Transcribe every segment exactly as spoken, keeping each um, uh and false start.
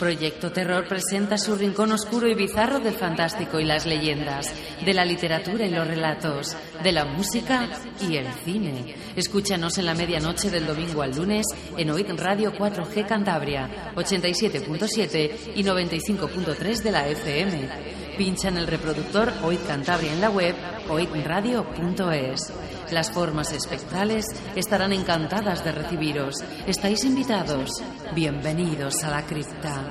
Proyecto Terror presenta su rincón oscuro y bizarro del fantástico y las leyendas, de la literatura y los relatos, de la música y el cine. Escúchanos en la medianoche del domingo al lunes en O I D Radio cuatro G Cantabria, ochenta y siete punto siete y noventa y cinco punto tres de la F M. Pincha en el reproductor O I D Cantabria en la web oid radio punto es. Las formas espectrales estarán encantadas de recibiros. Estáis invitados. Bienvenidos a la cripta.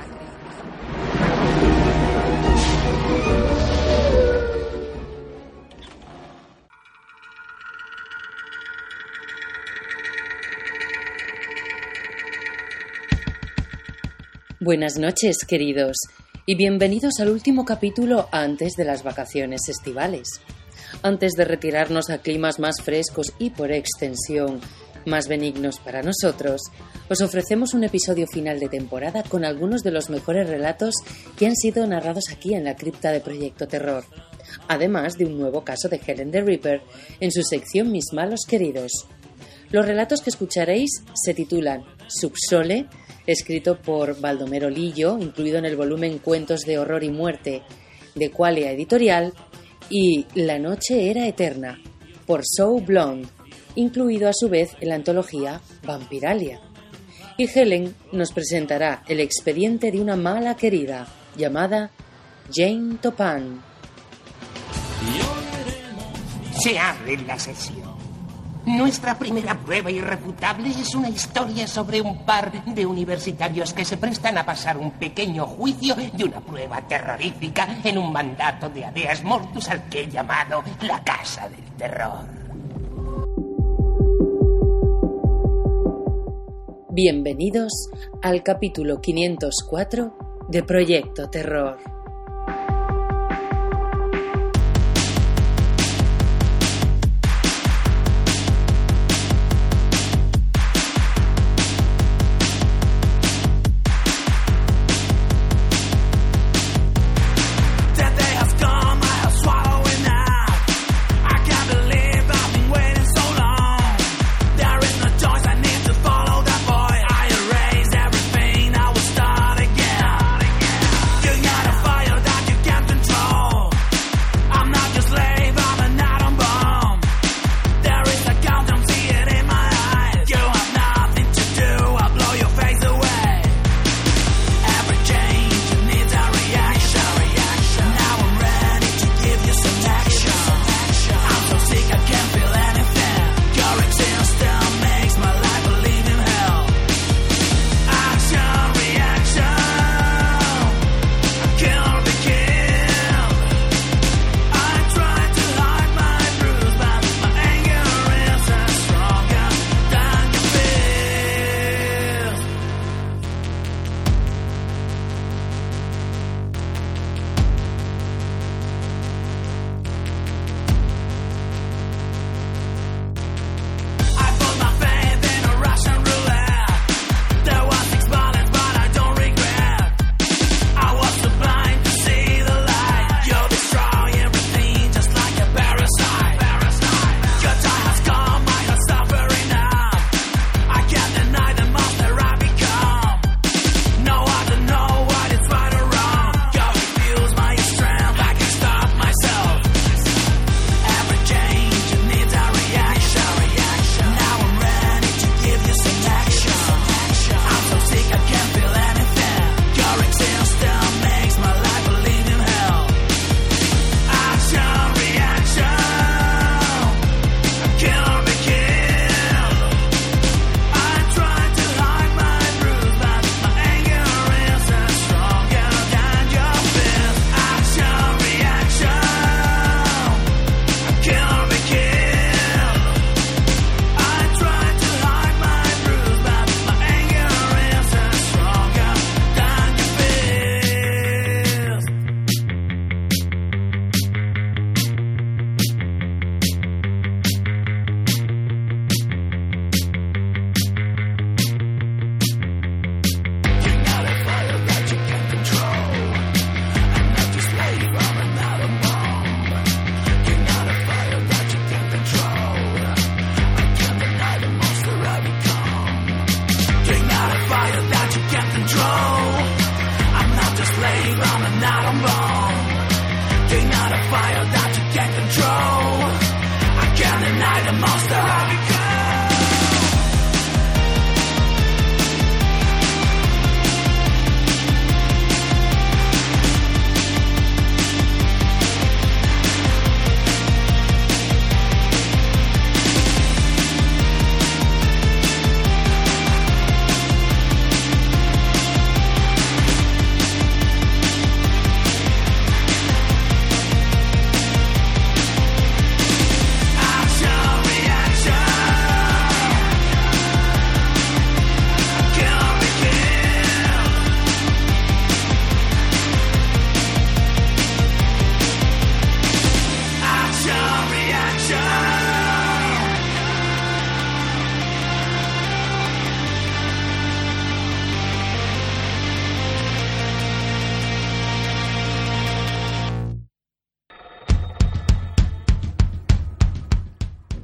Buenas noches, queridos, y bienvenidos al último capítulo antes de las vacaciones estivales. Antes de retirarnos a climas más frescos y, por extensión, más benignos para nosotros, os ofrecemos un episodio final de temporada con algunos de los mejores relatos que han sido narrados aquí en la cripta de Proyecto Terror, además de un nuevo caso de Helen the Ripper en su sección Mis malos queridos. Los relatos que escucharéis se titulan Subsole, escrito por Baldomero Lillo, incluido en el volumen Cuentos de Horror y Muerte de Qualia Editorial, y La noche era eterna, por So Blonde, incluido a su vez en la antología Vampiralia. Y Helen nos presentará el expediente de una mala querida, llamada Jane Toppan. Se abre la sesión. Nuestra primera prueba irrefutable es una historia sobre un par de universitarios que se prestan a pasar un pequeño juicio y una prueba terrorífica en un mandato de habeas mortus al que he llamado la Casa del Terror. Bienvenidos al capítulo quinientos cuatro de Proyecto Terror. Fire.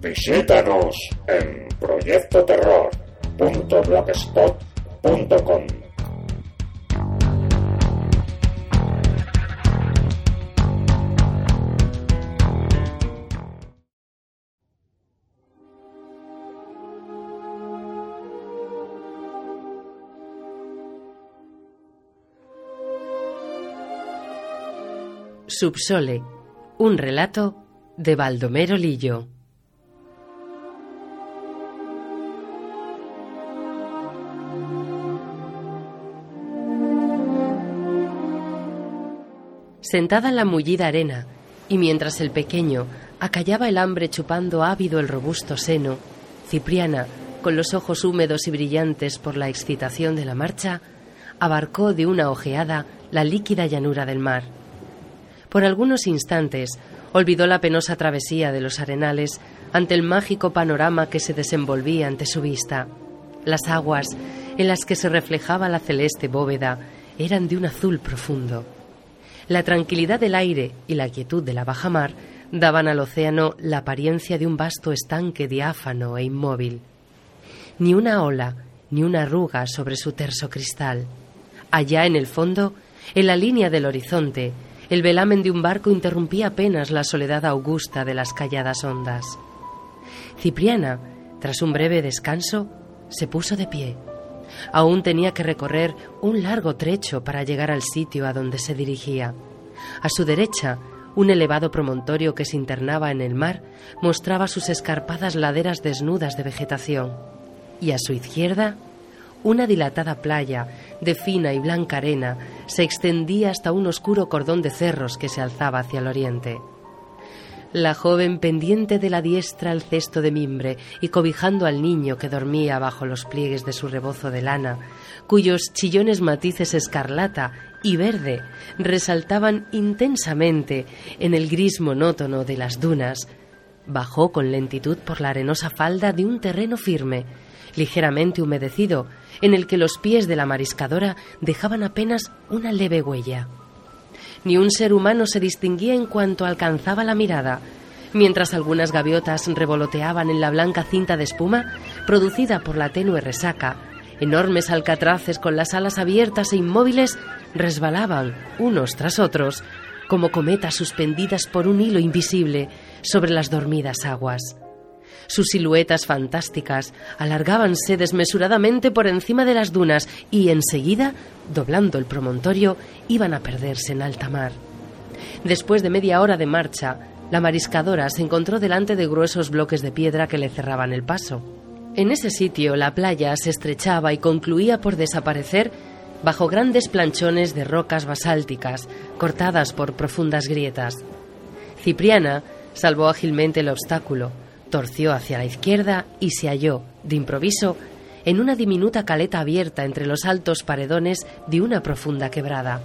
Visítanos en proyecto terror punto blogspot punto com. Subsole, un relato de Baldomero Lillo. Sentada en la mullida arena, y mientras el pequeño acallaba el hambre chupando ávido el robusto seno, Cipriana, con los ojos húmedos y brillantes por la excitación de la marcha, abarcó de una ojeada la líquida llanura del mar. Por algunos instantes olvidó la penosa travesía de los arenales ante el mágico panorama que se desenvolvía ante su vista. Las aguas en las que se reflejaba la celeste bóveda eran de un azul profundo. La tranquilidad del aire y la quietud de la bajamar daban al océano la apariencia de un vasto estanque diáfano e inmóvil. Ni una ola, ni una arruga sobre su terso cristal. Allá en el fondo, en la línea del horizonte, el velamen de un barco interrumpía apenas la soledad augusta de las calladas ondas. Cipriana, tras un breve descanso, se puso de pie. Aún tenía que recorrer un largo trecho para llegar al sitio a donde se dirigía. A su derecha, un elevado promontorio que se internaba en el mar mostraba sus escarpadas laderas desnudas de vegetación. Y a su izquierda, una dilatada playa de fina y blanca arena se extendía hasta un oscuro cordón de cerros que se alzaba hacia el oriente. La joven, pendiente de la diestra al cesto de mimbre y cobijando al niño que dormía bajo los pliegues de su rebozo de lana, cuyos chillones matices escarlata y verde resaltaban intensamente en el gris monótono de las dunas, bajó con lentitud por la arenosa falda de un terreno firme, ligeramente humedecido, en el que los pies de la mariscadora dejaban apenas una leve huella. Ni un ser humano se distinguía en cuanto alcanzaba la mirada, mientras algunas gaviotas revoloteaban en la blanca cinta de espuma producida por la tenue resaca. Enormes alcatraces con las alas abiertas e inmóviles resbalaban, unos tras otros, como cometas suspendidas por un hilo invisible sobre las dormidas aguas. Sus siluetas fantásticas alargábanse desmesuradamente por encima de las dunas y enseguida, doblando el promontorio, iban a perderse en alta mar. Después de media hora de marcha, la mariscadora se encontró delante de gruesos bloques de piedra que le cerraban el paso. En ese sitio la playa se estrechaba y concluía por desaparecer bajo grandes planchones de rocas basálticas cortadas por profundas grietas. Cipriana salvó ágilmente el obstáculo, torció hacia la izquierda y se halló, de improviso, en una diminuta caleta abierta entre los altos paredones de una profunda quebrada.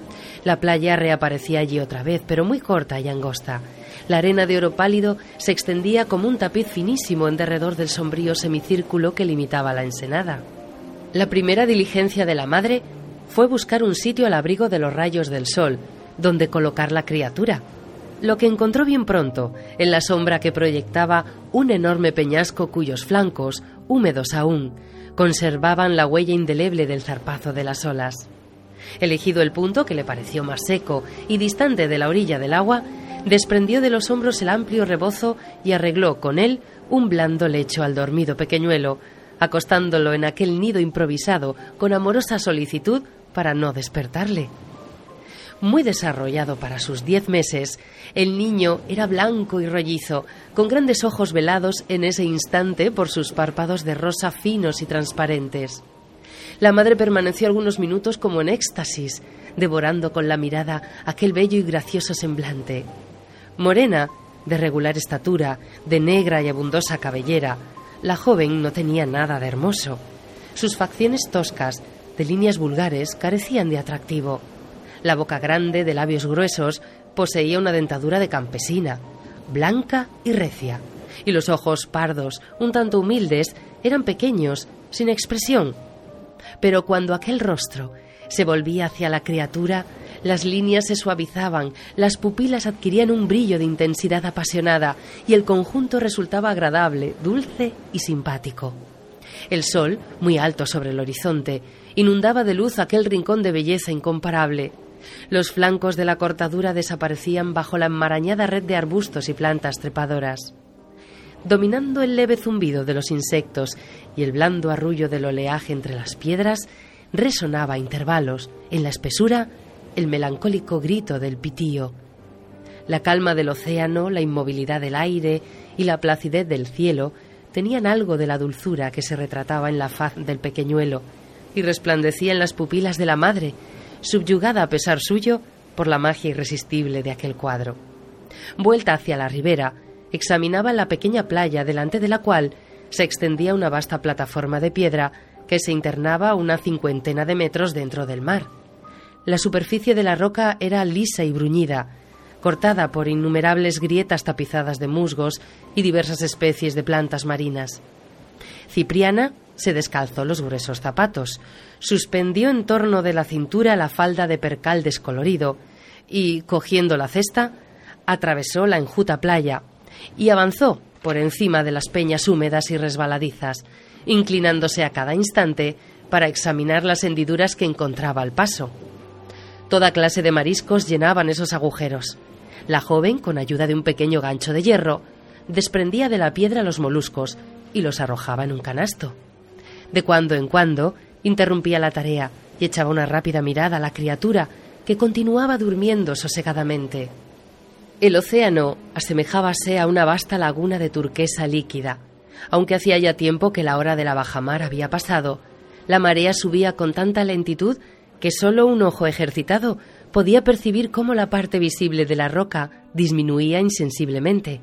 La playa reaparecía allí otra vez, pero muy corta y angosta. La arena de oro pálido se extendía como un tapiz finísimo en derredor del sombrío semicírculo que limitaba la ensenada. La primera diligencia de la madre fue buscar un sitio al abrigo de los rayos del sol, donde colocar la criatura, lo que encontró bien pronto en la sombra que proyectaba un enorme peñasco cuyos flancos, húmedos aún, conservaban la huella indeleble del zarpazo de las olas. Elegido el punto que le pareció más seco y distante de la orilla del agua, desprendió de los hombros el amplio rebozo y arregló con él un blando lecho al dormido pequeñuelo, acostándolo en aquel nido improvisado con amorosa solicitud para no despertarle. Muy desarrollado para sus diez meses, el niño era blanco y rollizo, con grandes ojos velados en ese instante por sus párpados de rosa finos y transparentes. La madre permaneció algunos minutos como en éxtasis, devorando con la mirada aquel bello y gracioso semblante. Morena, de regular estatura, de negra y abundosa cabellera, la joven no tenía nada de hermoso. Sus facciones toscas, de líneas vulgares, carecían de atractivo. La boca grande, de labios gruesos, poseía una dentadura de campesina, blanca y recia, y los ojos pardos, un tanto humildes, eran pequeños, sin expresión. Pero cuando aquel rostro Se volvía hacia la criatura, las líneas se suavizaban, las pupilas adquirían un brillo de intensidad apasionada y el conjunto resultaba agradable, dulce y simpático. El sol, muy alto sobre el horizonte, inundaba de luz aquel rincón de belleza incomparable. Los flancos de la cortadura desaparecían bajo la enmarañada red de arbustos y plantas trepadoras. Dominando el leve zumbido de los insectos y el blando arrullo del oleaje entre las piedras, resonaba a intervalos, en la espesura, el melancólico grito del pitío. La calma del océano, la inmovilidad del aire y la placidez del cielo tenían algo de la dulzura que se retrataba en la faz del pequeñuelo y resplandecía en las pupilas de la madre, subyugada a pesar suyo por la magia irresistible de aquel cuadro. Vuelta hacia la ribera, examinaba la pequeña playa delante de la cual se extendía una vasta plataforma de piedra que se internaba a una cincuentena de metros dentro del mar. La superficie de la roca era lisa y bruñida, cortada por innumerables grietas tapizadas de musgos y diversas especies de plantas marinas. Cipriana se descalzó los gruesos zapatos, suspendió en torno de la cintura la falda de percal descolorido y, cogiendo la cesta, atravesó la enjuta playa y avanzó por encima de las peñas húmedas y resbaladizas, inclinándose a cada instante para examinar las hendiduras que encontraba al paso. Toda clase de mariscos llenaban esos agujeros. La joven, con ayuda de un pequeño gancho de hierro, desprendía de la piedra los moluscos y los arrojaba en un canasto. De cuando en cuando interrumpía la tarea y echaba una rápida mirada a la criatura, que continuaba durmiendo sosegadamente. El océano asemejábase a una vasta laguna de turquesa líquida. Aunque hacía ya tiempo que la hora de la bajamar había pasado, la marea subía con tanta lentitud que solo un ojo ejercitado podía percibir cómo la parte visible de la roca disminuía insensiblemente.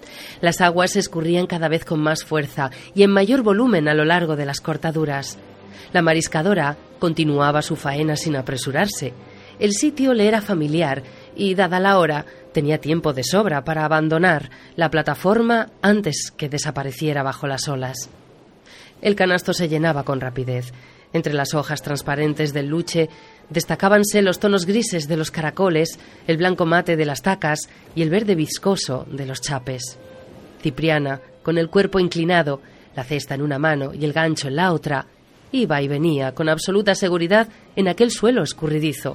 Las aguas escurrían cada vez con más fuerza y en mayor volumen a lo largo de las cortaduras. La mariscadora continuaba su faena sin apresurarse. El sitio le era familiar y, dada la hora, tenía tiempo de sobra para abandonar la plataforma antes que desapareciera bajo las olas. El canasto se llenaba con rapidez. Entre las hojas transparentes del luche destacábanse los tonos grises de los caracoles, el blanco mate de las tacas y el verde viscoso de los chapes. Cipriana, con el cuerpo inclinado, la cesta en una mano y el gancho en la otra, iba y venía con absoluta seguridad en aquel suelo escurridizo.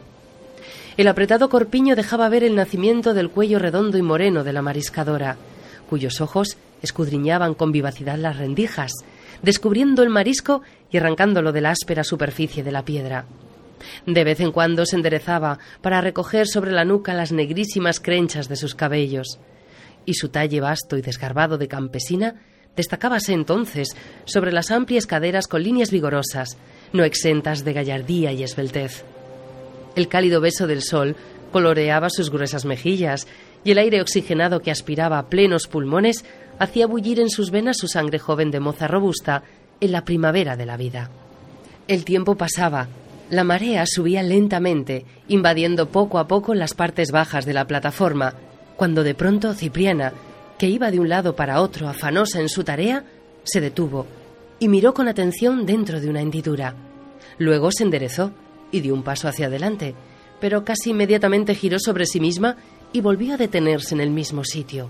El apretado corpiño dejaba ver el nacimiento del cuello redondo y moreno de la mariscadora, cuyos ojos escudriñaban con vivacidad las rendijas, descubriendo el marisco y arrancándolo de la áspera superficie de la piedra. De vez en cuando se enderezaba para recoger sobre la nuca las negrísimas crenchas de sus cabellos, y su talle vasto y desgarbado de campesina destacábase entonces sobre las amplias caderas con líneas vigorosas, no exentas de gallardía y esbeltez. El cálido beso del sol coloreaba sus gruesas mejillas y el aire oxigenado que aspiraba a plenos pulmones hacía bullir en sus venas su sangre joven de moza robusta en la primavera de la vida. El tiempo pasaba, la marea subía lentamente, invadiendo poco a poco las partes bajas de la plataforma, cuando de pronto Cipriana, que iba de un lado para otro afanosa en su tarea, se detuvo y miró con atención dentro de una hendidura. Luego se enderezó y dio un paso hacia adelante, pero casi inmediatamente giró sobre sí misma y volvió a detenerse en el mismo sitio.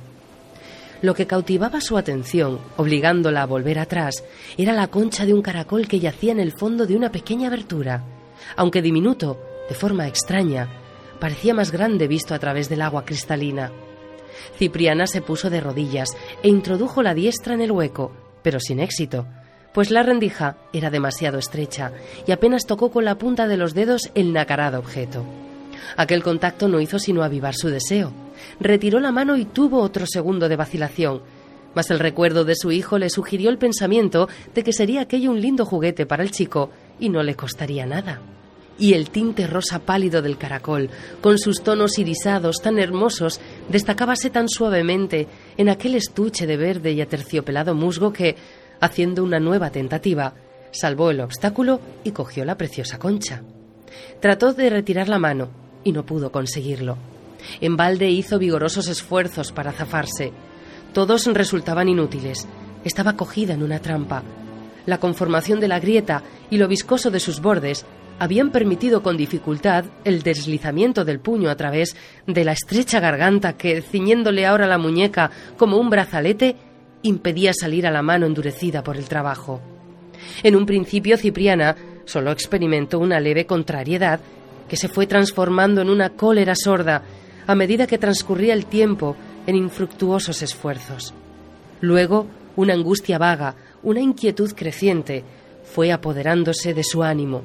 Lo que cautivaba su atención, obligándola a volver atrás, era la concha de un caracol que yacía en el fondo de una pequeña abertura. Aunque diminuto, de forma extraña, parecía más grande visto a través del agua cristalina. Cipriana se puso de rodillas e introdujo la diestra en el hueco, pero sin éxito, pues la rendija era demasiado estrecha y apenas tocó con la punta de los dedos el nacarado objeto. Aquel contacto no hizo sino avivar su deseo. Retiró la mano y tuvo otro segundo de vacilación, mas el recuerdo de su hijo le sugirió el pensamiento de que sería aquello un lindo juguete para el chico y no le costaría nada. Y el tinte rosa pálido del caracol, con sus tonos irisados tan hermosos, destacábase tan suavemente en aquel estuche de verde y aterciopelado musgo que, haciendo una nueva tentativa, salvó el obstáculo y cogió la preciosa concha. Trató de retirar la mano y no pudo conseguirlo. En balde hizo vigorosos esfuerzos para zafarse. Todos resultaban inútiles. Estaba cogida en una trampa. La conformación de la grieta y lo viscoso de sus bordes habían permitido con dificultad el deslizamiento del puño a través de la estrecha garganta que, ciñéndole ahora la muñeca como un brazalete, impedía salir a la mano endurecida por el trabajo. En un principio, Cipriana solo experimentó una leve contrariedad que se fue transformando en una cólera sorda a medida que transcurría el tiempo en infructuosos esfuerzos. Luego, una angustia vaga, una inquietud creciente, fue apoderándose de su ánimo.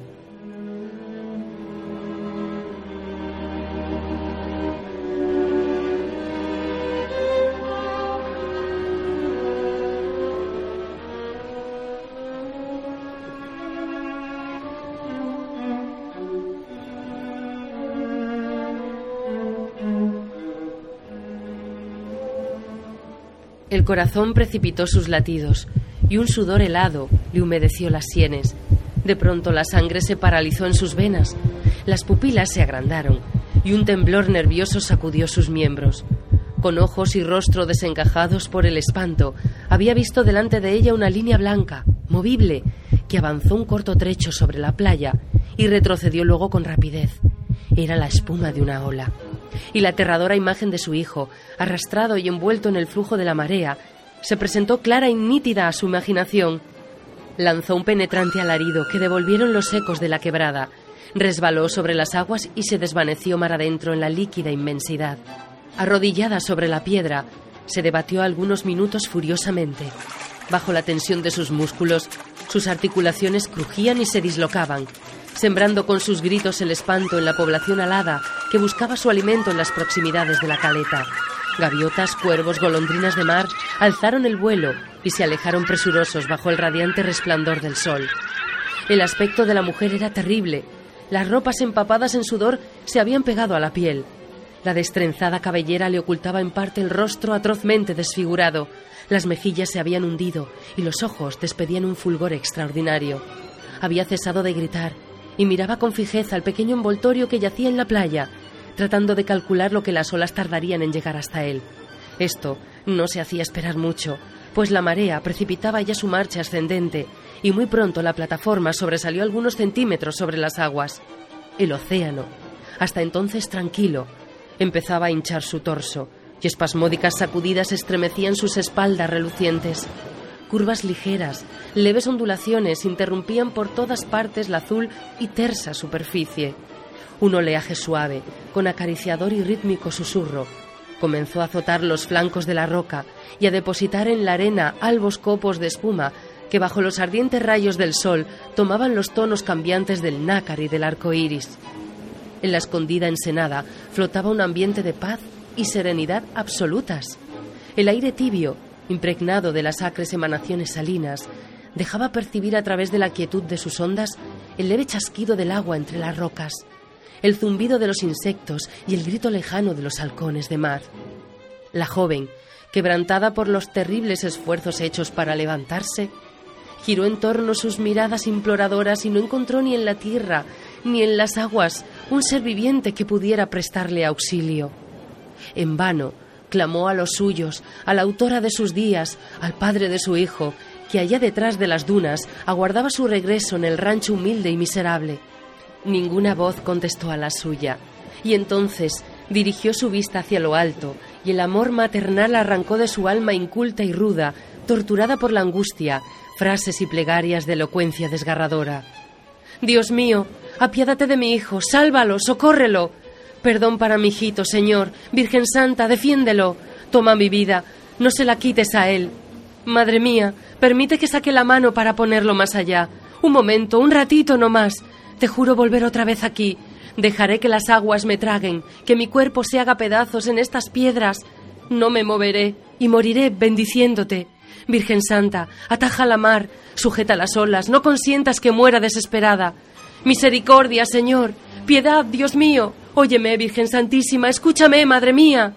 El corazón precipitó sus latidos y un sudor helado le humedeció las sienes. De pronto la sangre se paralizó en sus venas, las pupilas se agrandaron y un temblor nervioso sacudió sus miembros. Con ojos y rostro desencajados por el espanto, había visto delante de ella una línea blanca, movible, que avanzó un corto trecho sobre la playa y retrocedió luego con rapidez. Era la espuma de una ola. Y la aterradora imagen de su hijo, arrastrado y envuelto en el flujo de la marea, se presentó clara y nítida a su imaginación. Lanzó un penetrante alarido que devolvieron los ecos de la quebrada, resbaló sobre las aguas y se desvaneció mar adentro en la líquida inmensidad. Arrodillada sobre la piedra, se debatió algunos minutos furiosamente. Bajo la tensión de sus músculos, sus articulaciones crujían y se dislocaban, sembrando con sus gritos el espanto en la población alada que buscaba su alimento en las proximidades de la caleta. Gaviotas, cuervos, golondrinas de mar alzaron el vuelo y se alejaron presurosos bajo el radiante resplandor del sol. El aspecto de la mujer era terrible. Las ropas empapadas en sudor se habían pegado a la piel. La destrenzada cabellera le ocultaba en parte el rostro atrozmente desfigurado. Las mejillas se habían hundido y los ojos despedían un fulgor extraordinario. Había cesado de gritar y miraba con fijeza el pequeño envoltorio que yacía en la playa, tratando de calcular lo que las olas tardarían en llegar hasta él. Esto no se hacía esperar mucho, pues la marea precipitaba ya su marcha ascendente y muy pronto la plataforma sobresalió algunos centímetros sobre las aguas. El océano, hasta entonces tranquilo, empezaba a hinchar su torso y espasmódicas sacudidas estremecían sus espaldas relucientes. Curvas ligeras, leves ondulaciones interrumpían por todas partes la azul y tersa superficie. Un oleaje suave, con acariciador y rítmico susurro, comenzó a azotar los flancos de la roca y a depositar en la arena albos copos de espuma que bajo los ardientes rayos del sol tomaban los tonos cambiantes del nácar y del arco iris. En la escondida ensenada flotaba un ambiente de paz y serenidad absolutas. El aire tibio, impregnado de las acres emanaciones salinas, dejaba percibir a través de la quietud de sus ondas el leve chasquido del agua entre las rocas, el zumbido de los insectos y el grito lejano de los halcones de mar. La joven, quebrantada por los terribles esfuerzos hechos para levantarse, giró en torno sus miradas imploradoras y no encontró ni en la tierra ni en las aguas un ser viviente que pudiera prestarle auxilio. En vano clamó a los suyos, a la autora de sus días, al padre de su hijo, que allá detrás de las dunas aguardaba su regreso en el rancho humilde y miserable. Ninguna voz contestó a la suya, y entonces dirigió su vista hacia lo alto, y el amor maternal arrancó de su alma inculta y ruda, torturada por la angustia, frases y plegarias de elocuencia desgarradora. «Dios mío, apiádate de mi hijo, sálvalo, socórrelo. Perdón para mi hijito, Señor. Virgen Santa, defiéndelo. Toma mi vida, no se la quites a él. Madre mía, permite que saque la mano para ponerlo más allá. Un momento, un ratito no más. Te juro volver otra vez aquí. Dejaré que las aguas me traguen, que mi cuerpo se haga pedazos en estas piedras. No me moveré y moriré bendiciéndote. Virgen Santa, ataja la mar, sujeta las olas, no consientas que muera desesperada. Misericordia, Señor. Piedad, Dios mío. Óyeme, Virgen Santísima, escúchame, Madre mía.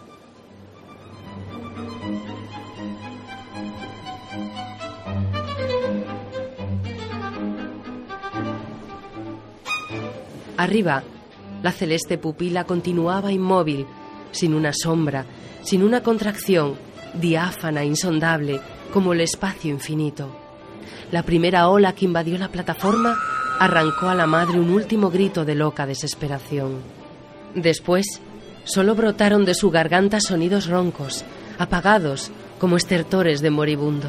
Arriba, la celeste pupila continuaba inmóvil, sin una sombra, sin una contracción, diáfana, insondable, como el espacio infinito. La primera ola que invadió la plataforma arrancó a la madre un último grito de loca desesperación. Después, solo brotaron de su garganta sonidos roncos, apagados como estertores de moribundo.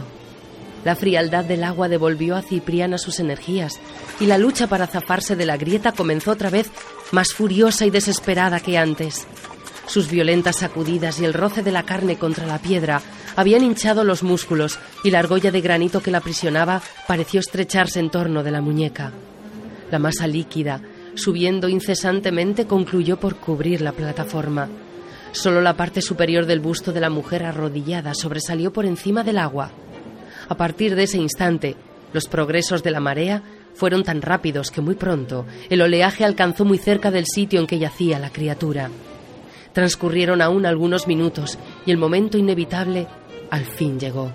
La frialdad del agua devolvió a Cipriana sus energías y la lucha para zafarse de la grieta comenzó otra vez más furiosa y desesperada que antes. Sus violentas sacudidas y el roce de la carne contra la piedra habían hinchado los músculos y la argolla de granito que la aprisionaba pareció estrecharse en torno de la muñeca. La masa líquida, subiendo incesantemente, concluyó por cubrir la plataforma. Solo la parte superior del busto de la mujer arrodillada sobresalió por encima del agua. A partir de ese instante, los progresos de la marea fueron tan rápidos que muy pronto el oleaje alcanzó muy cerca del sitio en que yacía la criatura. Transcurrieron aún algunos minutos y el momento inevitable al fin llegó.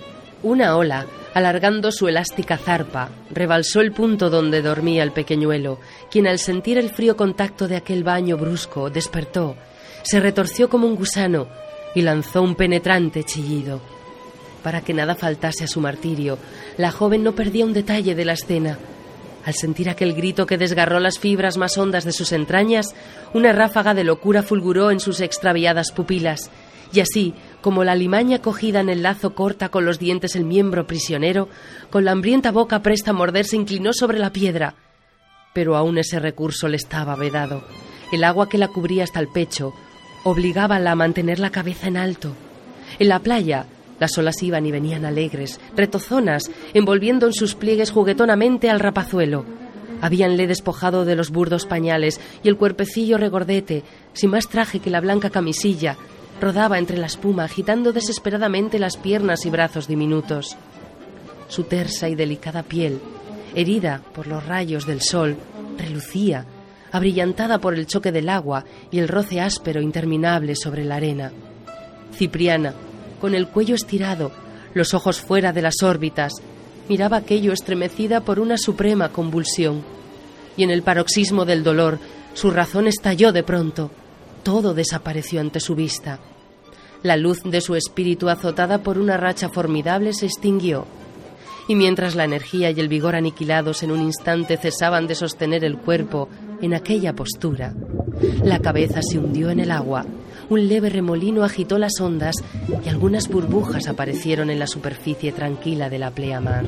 Una ola, alargando su elástica zarpa, rebalsó el punto donde dormía el pequeñuelo, quien al sentir el frío contacto de aquel baño brusco despertó, se retorció como un gusano y lanzó un penetrante chillido. Para que nada faltase a su martirio, la joven no perdía un detalle de la escena. Al sentir aquel grito que desgarró las fibras más hondas de sus entrañas, una ráfaga de locura fulguró en sus extraviadas pupilas, y así, como la alimaña cogida en el lazo corta con los dientes el miembro prisionero, con la hambrienta boca presta a morder se inclinó sobre la piedra. Pero aún ese recurso le estaba vedado. El agua que la cubría hasta el pecho obligábala a mantener la cabeza en alto. En la playa, las olas iban y venían alegres, retozonas, envolviendo en sus pliegues juguetonamente al rapazuelo. Habíanle despojado de los burdos pañales y el cuerpecillo regordete, sin más traje que la blanca camisilla, rodaba entre la espuma, agitando desesperadamente las piernas y brazos diminutos. Su tersa y delicada piel, herida por los rayos del sol, relucía, abrillantada por el choque del agua y el roce áspero interminable sobre la arena. Cipriana, con el cuello estirado, los ojos fuera de las órbitas, miraba aquello estremecida por una suprema convulsión. Y en el paroxismo del dolor, su razón estalló de pronto. Todo desapareció ante su vista. La luz de su espíritu, azotada por una racha formidable, se extinguió. Y mientras la energía y el vigor aniquilados en un instante cesaban de sostener el cuerpo en aquella postura, la cabeza se hundió en el agua. Un leve remolino agitó las ondas y algunas burbujas aparecieron en la superficie tranquila de la pleamar.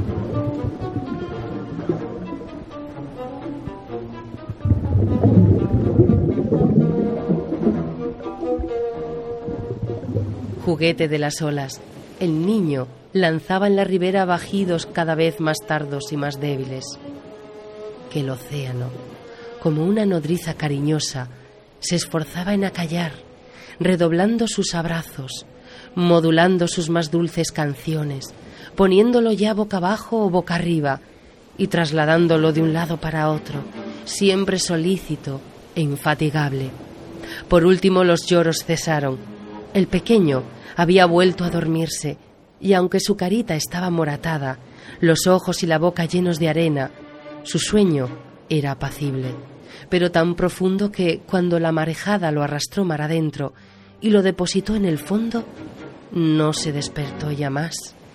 Juguete de las olas, el niño lanzaba en la ribera bajidos cada vez más tardos y más débiles. Que el océano, como una nodriza cariñosa, se esforzaba en acallar, redoblando sus abrazos, modulando sus más dulces canciones, poniéndolo ya boca abajo o boca arriba y trasladándolo de un lado para otro, siempre solícito e infatigable. Por último los lloros cesaron. El pequeño había vuelto a dormirse y aunque su carita estaba moratada, los ojos y la boca llenos de arena, su sueño era apacible, pero tan profundo que cuando la marejada lo arrastró mar adentro y lo depositó en el fondo, no se despertó ya más.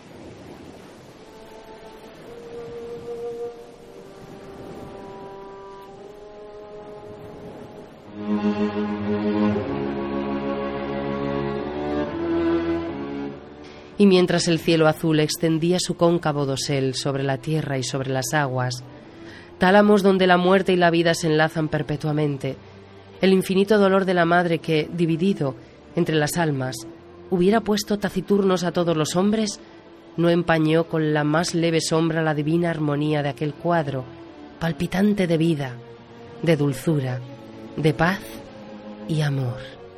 Y mientras el cielo azul extendía su cóncavo dosel sobre la tierra y sobre las aguas, tálamos donde la muerte y la vida se enlazan perpetuamente, el infinito dolor de la madre que, dividido entre las almas, hubiera puesto taciturnos a todos los hombres, no empañó con la más leve sombra la divina armonía de aquel cuadro, palpitante de vida, de dulzura, de paz y amor.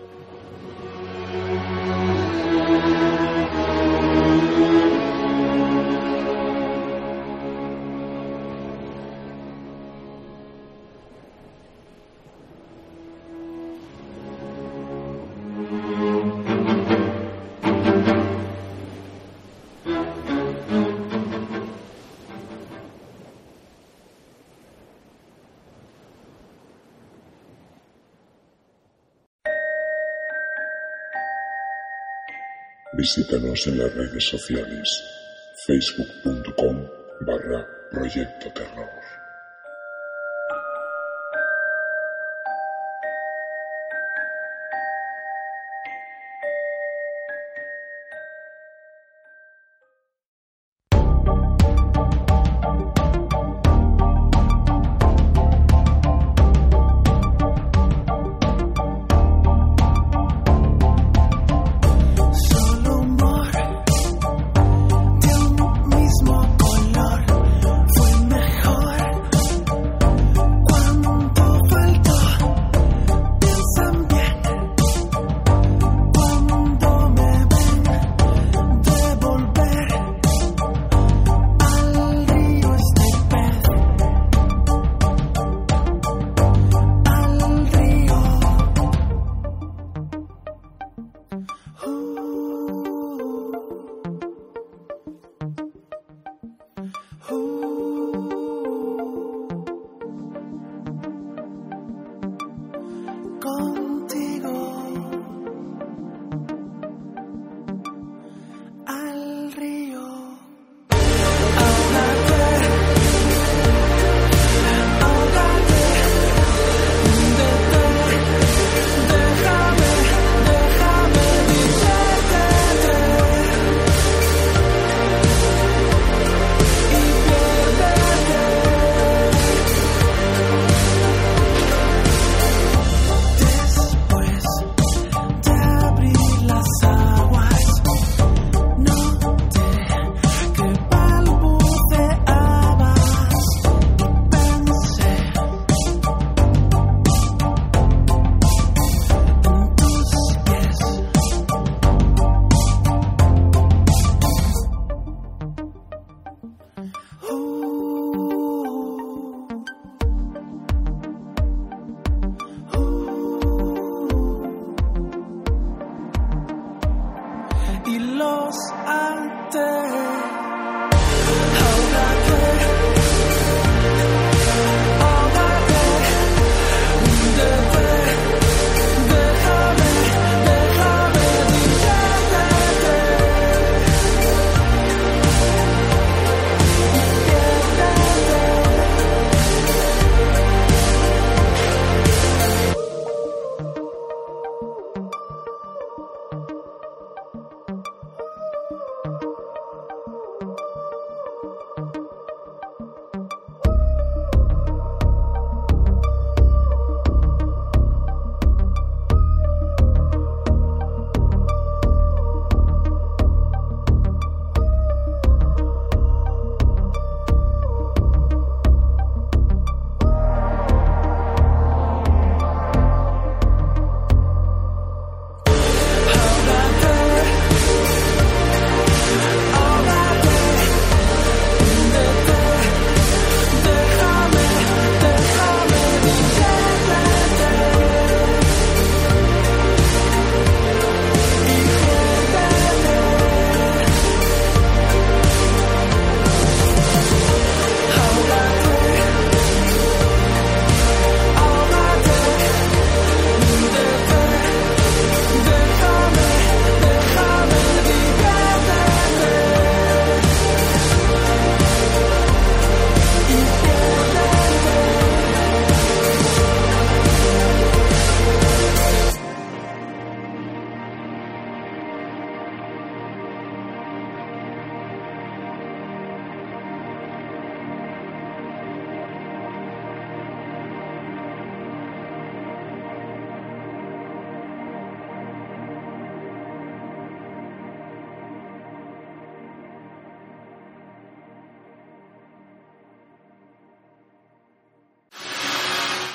Visítanos en las redes sociales, facebook punto com barra Proyecto Terror.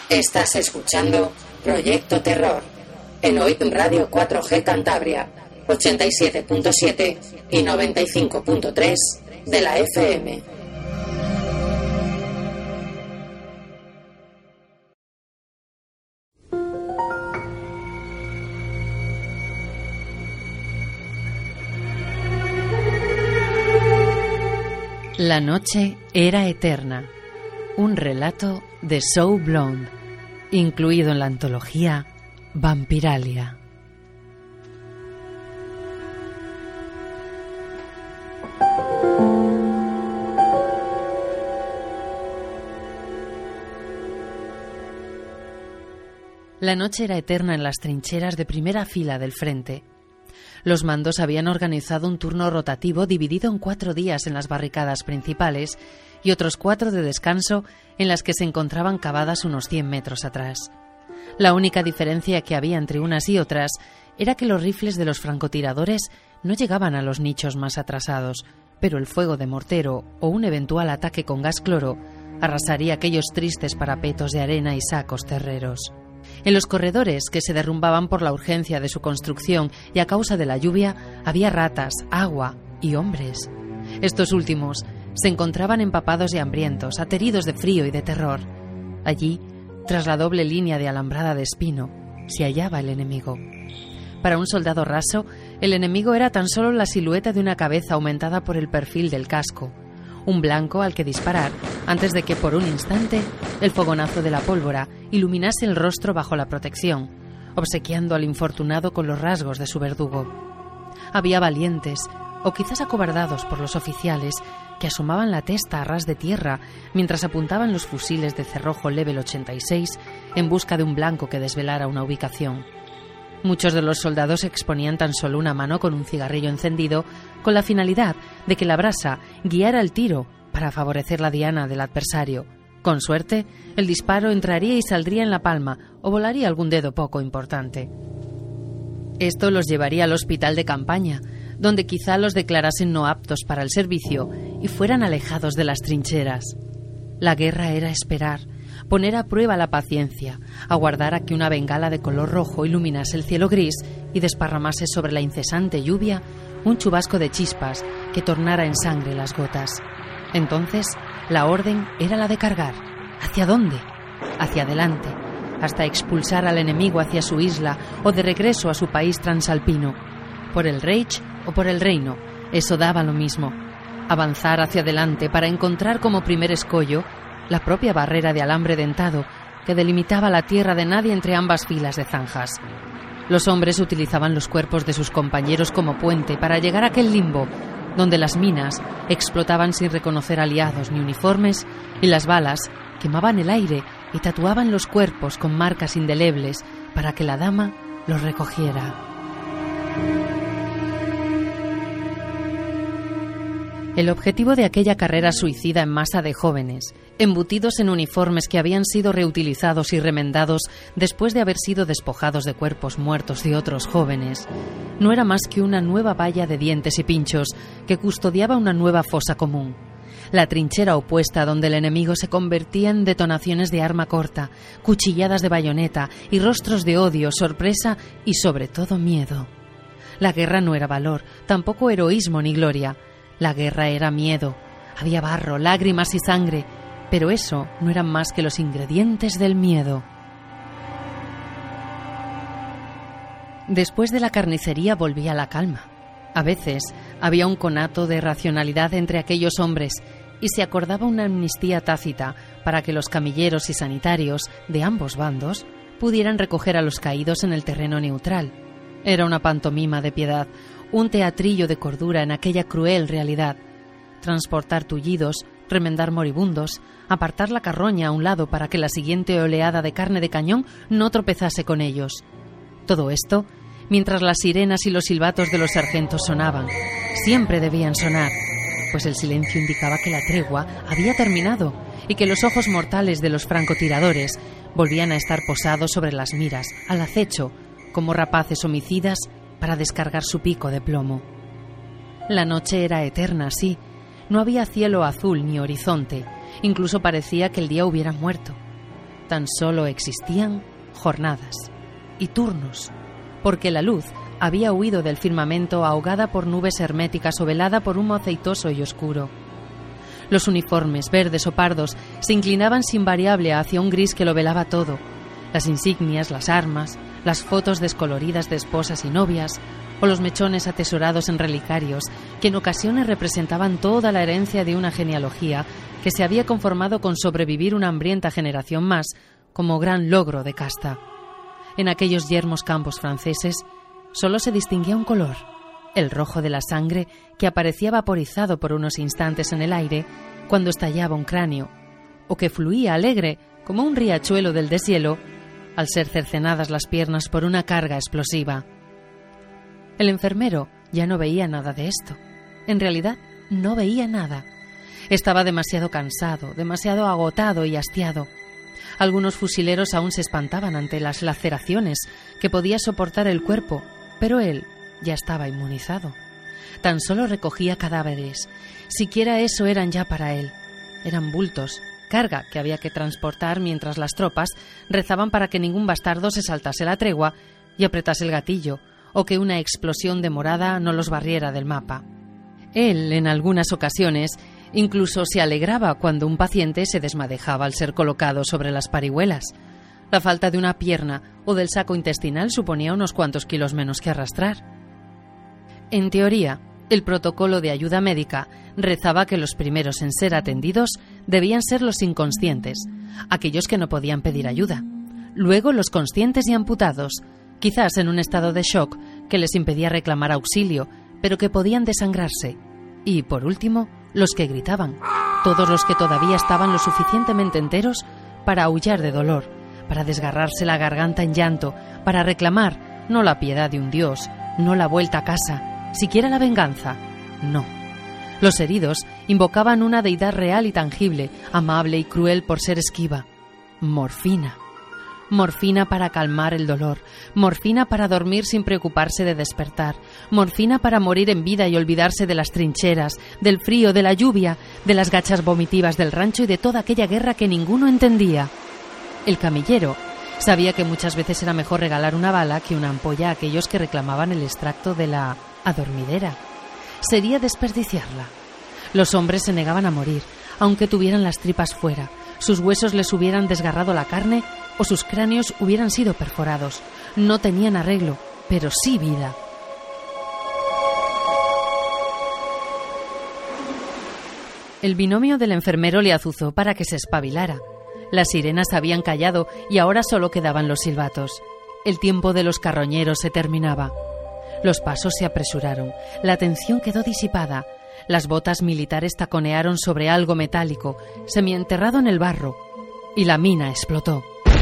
Estás escuchando Proyecto Terror en O I P Radio cuatro G Cantabria, ochenta y siete punto siete y noventa y cinco punto tres de la F M. La noche era eterna. Un relato de So Blonde, incluido en la antología Vampiralia. La noche era eterna en las trincheras de primera fila del frente. Los mandos habían organizado un turno rotativo dividido en cuatro días en las barricadas principales y otros cuatro de descanso en las que se encontraban cavadas unos cien metros atrás. La única diferencia que había entre unas y otras era que los rifles de los francotiradores no llegaban a los nichos más atrasados, pero el fuego de mortero o un eventual ataque con gas cloro arrasaría aquellos tristes parapetos de arena y sacos terreros. En los corredores, que se derrumbaban por la urgencia de su construcción y a causa de la lluvia, había ratas, agua y hombres. Estos últimos se encontraban empapados y hambrientos, ateridos de frío y de terror. Allí, tras la doble línea de alambrada de espino, se hallaba el enemigo. Para un soldado raso, el enemigo era tan solo la silueta de una cabeza aumentada por el perfil del casco, un blanco al que disparar antes de que por un instante el fogonazo de la pólvora iluminase el rostro bajo la protección, obsequiando al infortunado con los rasgos de su verdugo. Había valientes, o quizás acobardados por los oficiales, que asomaban la testa a ras de tierra mientras apuntaban los fusiles de cerrojo Level ochenta y seis en busca de un blanco que desvelara una ubicación. Muchos de los soldados exponían tan solo una mano con un cigarrillo encendido con la finalidad de que la brasa guiara el tiro para favorecer la diana del adversario. Con suerte, el disparo entraría y saldría en la palma o volaría algún dedo poco importante. Esto los llevaría al hospital de campaña, donde quizá los declarasen no aptos para el servicio y fueran alejados de las trincheras. La guerra era esperar, poner a prueba la paciencia, aguardar a que una bengala de color rojo iluminase el cielo gris y desparramase sobre la incesante lluvia un chubasco de chispas que tornara en sangre las gotas. Entonces, la orden era la de cargar. ¿Hacia dónde? Hacia adelante, hasta expulsar al enemigo hacia su isla o de regreso a su país transalpino. Por el Reich o por el Reino, eso daba lo mismo. Avanzar hacia adelante para encontrar como primer escollo la propia barrera de alambre dentado que delimitaba la tierra de nadie entre ambas filas de zanjas. Los hombres utilizaban los cuerpos de sus compañeros como puente para llegar a aquel limbo donde las minas explotaban sin reconocer aliados ni uniformes y las balas quemaban el aire y tatuaban los cuerpos con marcas indelebles para que la dama los recogiera. El objetivo de aquella carrera suicida en masa de jóvenes, embutidos en uniformes que habían sido reutilizados y remendados después de haber sido despojados de cuerpos muertos de otros jóvenes, no era más que una nueva valla de dientes y pinchos que custodiaba una nueva fosa común. La trinchera opuesta donde el enemigo se convertía en detonaciones de arma corta, cuchilladas de bayoneta y rostros de odio, sorpresa y sobre todo miedo. La guerra no era valor, tampoco heroísmo ni gloria. La guerra era miedo. Había barro, lágrimas y sangre, pero eso no eran más que los ingredientes del miedo. Después de la carnicería volvía la calma. A veces había un conato de racionalidad entre aquellos hombres y se acordaba una amnistía tácita para que los camilleros y sanitarios de ambos bandos pudieran recoger a los caídos en el terreno neutral. Era una pantomima de piedad, un teatrillo de cordura en aquella cruel realidad. Transportar tullidos, remendar moribundos, apartar la carroña a un lado para que la siguiente oleada de carne de cañón no tropezase con ellos. Todo esto mientras las sirenas y los silbatos de los sargentos sonaban. Siempre debían sonar, pues el silencio indicaba que la tregua había terminado y que los ojos mortales de los francotiradores volvían a estar posados sobre las miras, al acecho, como rapaces homicidas para descargar su pico de plomo. La noche era eterna, sí. No había cielo azul ni horizonte. Incluso parecía que el día hubiera muerto. Tan solo existían jornadas y turnos, porque la luz había huido del firmamento ahogada por nubes herméticas o velada por humo aceitoso y oscuro. Los uniformes, verdes o pardos, se inclinaban sin variable hacia un gris que lo velaba todo. Las insignias, las armas, las fotos descoloridas de esposas y novias, o los mechones atesorados en relicarios, que en ocasiones representaban toda la herencia de una genealogía que se había conformado con sobrevivir una hambrienta generación más como gran logro de casta. En aquellos yermos campos franceses solo se distinguía un color, el rojo de la sangre que aparecía vaporizado por unos instantes en el aire cuando estallaba un cráneo, o que fluía alegre como un riachuelo del deshielo al ser cercenadas las piernas por una carga explosiva. El enfermero ya no veía nada de esto. En realidad, no veía nada. Estaba demasiado cansado, demasiado agotado y hastiado. Algunos fusileros aún se espantaban ante las laceraciones que podía soportar el cuerpo, pero él ya estaba inmunizado. Tan solo recogía cadáveres. Siquiera eso eran ya para él. Eran bultos, carga que había que transportar mientras las tropas rezaban para que ningún bastardo se saltase la tregua y apretase el gatillo, o que una explosión demorada no los barriera del mapa. Él, en algunas ocasiones, incluso se alegraba cuando un paciente se desmadejaba al ser colocado sobre las parihuelas. La falta de una pierna o del saco intestinal suponía unos cuantos kilos menos que arrastrar. En teoría, el protocolo de ayuda médica rezaba que los primeros en ser atendidos debían ser los inconscientes, aquellos que no podían pedir ayuda. Luego los conscientes y amputados, quizás en un estado de shock que les impedía reclamar auxilio, pero que podían desangrarse. Y, por último, los que gritaban, todos los que todavía estaban lo suficientemente enteros para aullar de dolor, para desgarrarse la garganta en llanto, para reclamar no la piedad de un dios, no la vuelta a casa, siquiera la venganza, no. Los heridos invocaban una deidad real y tangible, amable y cruel por ser esquiva. Morfina. Morfina para calmar el dolor, morfina para dormir sin preocuparse de despertar, morfina para morir en vida y olvidarse de las trincheras, del frío, de la lluvia, de las gachas vomitivas del rancho y de toda aquella guerra que ninguno entendía. El camillero sabía que muchas veces era mejor regalar una bala que una ampolla a aquellos que reclamaban el extracto de la adormidera. Sería desperdiciarla. Los hombres se negaban a morir, aunque tuvieran las tripas fuera, sus huesos les hubieran desgarrado la carne o sus cráneos hubieran sido perforados. No tenían arreglo, pero sí vida. El binomio del enfermero le azuzó para que se espabilara. Las sirenas habían callado y ahora solo quedaban los silbatos. El tiempo de los carroñeros se terminaba. Los pasos se apresuraron, la tensión quedó disipada. Las botas militares taconearon sobre algo metálico, semienterrado en el barro, y la mina explotó.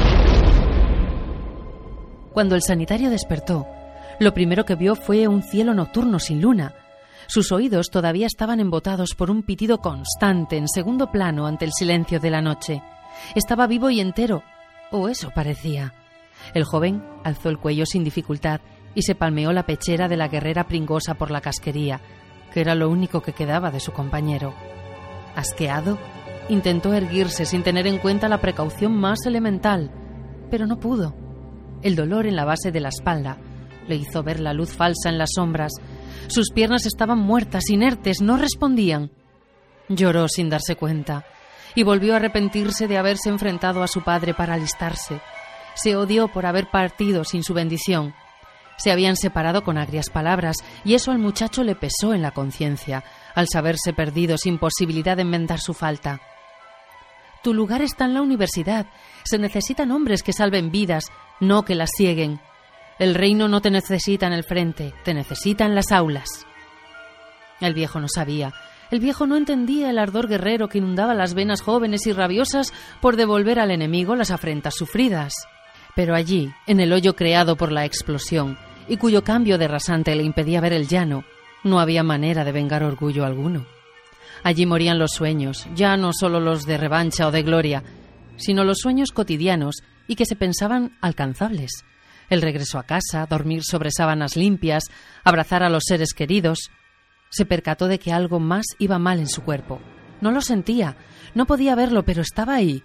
Cuando el sanitario despertó, lo primero que vio fue un cielo nocturno sin luna. Sus oídos todavía estaban embotados por un pitido constante en segundo plano ante el silencio de la noche. Estaba vivo y entero, o eso parecía. El joven alzó el cuello sin dificultad y se palmeó la pechera de la guerrera pringosa por la casquería, que era lo único que quedaba de su compañero. Asqueado, intentó erguirse sin tener en cuenta la precaución más elemental, pero no pudo. El dolor en la base de la espalda le hizo ver la luz falsa en las sombras. Sus piernas estaban muertas, inertes, no respondían. Lloró sin darse cuenta y volvió a arrepentirse de haberse enfrentado a su padre para alistarse. Se odió por haber partido sin su bendición. Se habían separado con agrias palabras y eso al muchacho le pesó en la conciencia, al saberse perdido sin posibilidad de enmendar su falta. Tu lugar está en la universidad. Se necesitan hombres que salven vidas, no que las cieguen. El reino no te necesita en el frente, te necesita en las aulas. El viejo no sabía. El viejo no entendía el ardor guerrero que inundaba las venas jóvenes y rabiosas por devolver al enemigo las afrentas sufridas. Pero allí, en el hoyo creado por la explosión, y cuyo cambio de rasante le impedía ver el llano, no había manera de vengar orgullo alguno. Allí morían los sueños, ya no solo los de revancha o de gloria, sino los sueños cotidianos y que se pensaban alcanzables. El regreso a casa, dormir sobre sábanas limpias, abrazar a los seres queridos. Se percató de que algo más iba mal en su cuerpo. No lo sentía, no podía verlo, pero estaba ahí.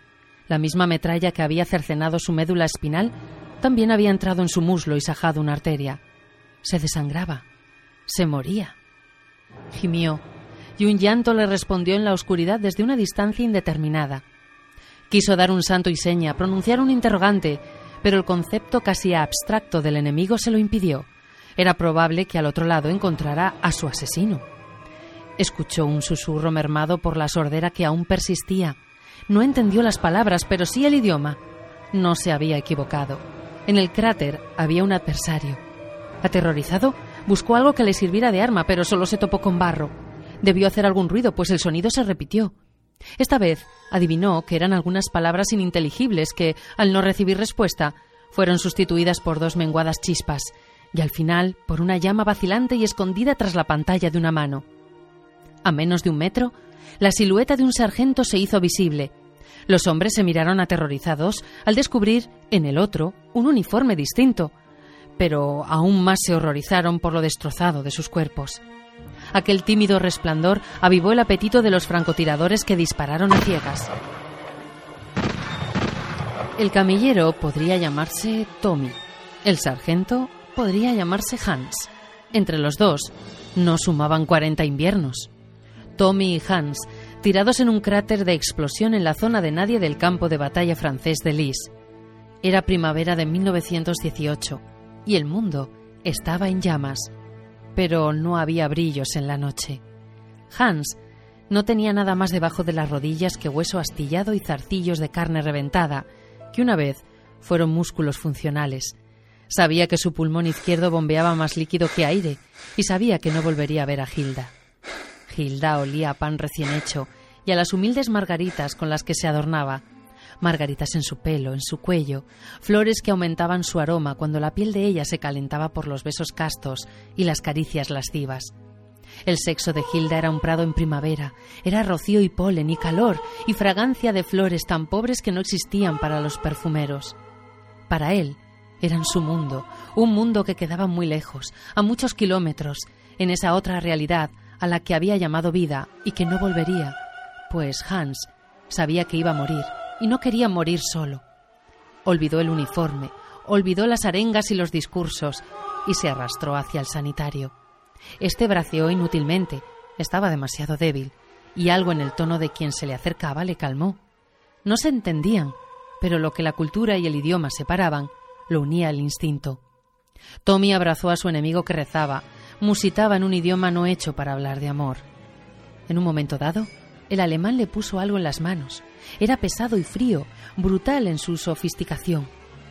La misma metralla que había cercenado su médula espinal también había entrado en su muslo y sajado una arteria. Se desangraba. Se moría. Gimió, y un llanto le respondió en la oscuridad desde una distancia indeterminada. Quiso dar un santo y seña, pronunciar un interrogante, pero el concepto casi abstracto del enemigo se lo impidió. Era probable que al otro lado encontrara a su asesino. Escuchó un susurro mermado por la sordera que aún persistía. No entendió las palabras, pero sí el idioma. No se había equivocado. En el cráter había un adversario. Aterrorizado, buscó algo que le sirviera de arma, pero solo se topó con barro. Debió hacer algún ruido, pues el sonido se repitió. Esta vez adivinó que eran algunas palabras ininteligibles que, al no recibir respuesta, fueron sustituidas por dos menguadas chispas, y al final por una llama vacilante y escondida tras la pantalla de una mano. A menos de un metro, la silueta de un sargento se hizo visible. Los hombres se miraron aterrorizados al descubrir, en el otro, un uniforme distinto, pero aún más se horrorizaron por lo destrozado de sus cuerpos. Aquel tímido resplandor avivó el apetito de los francotiradores que dispararon a ciegas. El camillero podría llamarse Tommy. El sargento podría llamarse Hans. Entre los dos no sumaban cuarenta inviernos. Tommy y Hans, tirados en un cráter de explosión en la zona de nadie del campo de batalla francés de Lys. Era primavera de mil novecientos dieciocho y el mundo estaba en llamas, pero no había brillos en la noche. Hans no tenía nada más debajo de las rodillas que hueso astillado y zarcillos de carne reventada, que una vez fueron músculos funcionales. Sabía que su pulmón izquierdo bombeaba más líquido que aire y sabía que no volvería a ver a Hilda. Hilda olía a pan recién hecho y a las humildes margaritas con las que se adornaba. Margaritas en su pelo, en su cuello, flores que aumentaban su aroma cuando la piel de ella se calentaba por los besos castos y las caricias lascivas. El sexo de Hilda era un prado en primavera, era rocío y polen y calor y fragancia de flores tan pobres que no existían para los perfumeros. Para él eran su mundo, un mundo que quedaba muy lejos, a muchos kilómetros, en esa otra realidad a la que había llamado vida y que no volvería, pues Hans sabía que iba a morir y no quería morir solo. Olvidó el uniforme, olvidó las arengas y los discursos y se arrastró hacia el sanitario. Este braceó inútilmente, estaba demasiado débil y algo en el tono de quien se le acercaba le calmó. No se entendían, pero lo que la cultura y el idioma separaban lo unía el instinto. Tommy abrazó a su enemigo que rezaba, musitaba en un idioma no hecho para hablar de amor. En un momento dado, el alemán le puso algo en las manos. Era pesado y frío, brutal en su sofisticación.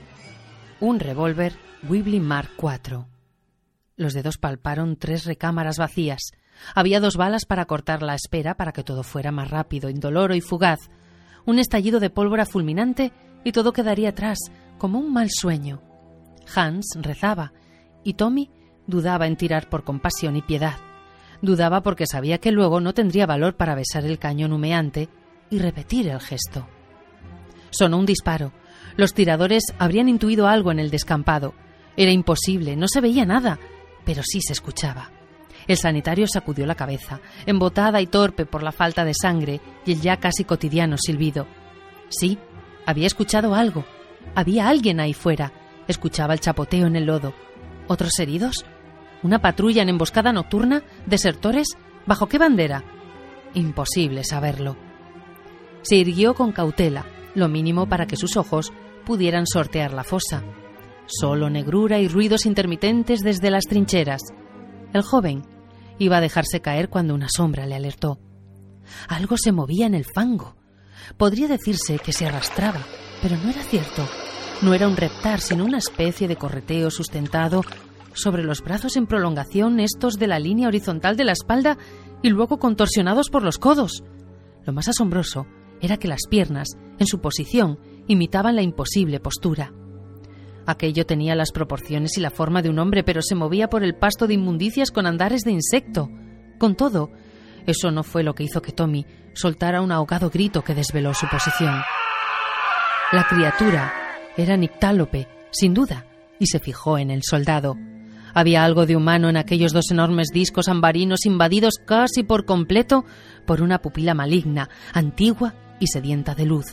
Un revólver Webley Mark cuatro. Los dedos palparon tres recámaras vacías. Había dos balas para cortar la espera para que todo fuera más rápido, indoloro y fugaz. Un estallido de pólvora fulminante y todo quedaría atrás, como un mal sueño. Hans rezaba y Tommy dudaba en tirar por compasión y piedad. Dudaba porque sabía que luego no tendría valor para besar el cañón humeante y repetir el gesto. Sonó un disparo. Los tiradores habrían intuido algo en el descampado. Era imposible, no se veía nada, pero sí se escuchaba. El sanitario sacudió la cabeza, embotada y torpe por la falta de sangre y el ya casi cotidiano silbido. Sí, había escuchado algo. Había alguien ahí fuera. Escuchaba el chapoteo en el lodo. ¿Otros heridos? ¿Una patrulla en emboscada nocturna? ¿Desertores? ¿Bajo qué bandera? Imposible saberlo. Se irguió con cautela, lo mínimo para que sus ojos pudieran sortear la fosa. Solo negrura y ruidos intermitentes desde las trincheras. El joven iba a dejarse caer cuando una sombra le alertó. Algo se movía en el fango. Podría decirse que se arrastraba, pero no era cierto. No era un reptar, sino una especie de correteo sustentado sobre los brazos en prolongación, estos de la línea horizontal de la espalda y luego contorsionados por los codos. Lo más asombroso era que las piernas, en su posición, imitaban la imposible postura. Aquello tenía las proporciones y la forma de un hombre, pero se movía por el pasto de inmundicias con andares de insecto. Con todo, eso no fue lo que hizo que Tommy soltara un ahogado grito que desveló su posición. La criatura era nictálope, sin duda, y se fijó en el soldado. Había algo de humano en aquellos dos enormes discos ambarinos invadidos casi por completo por una pupila maligna, antigua y sedienta de luz.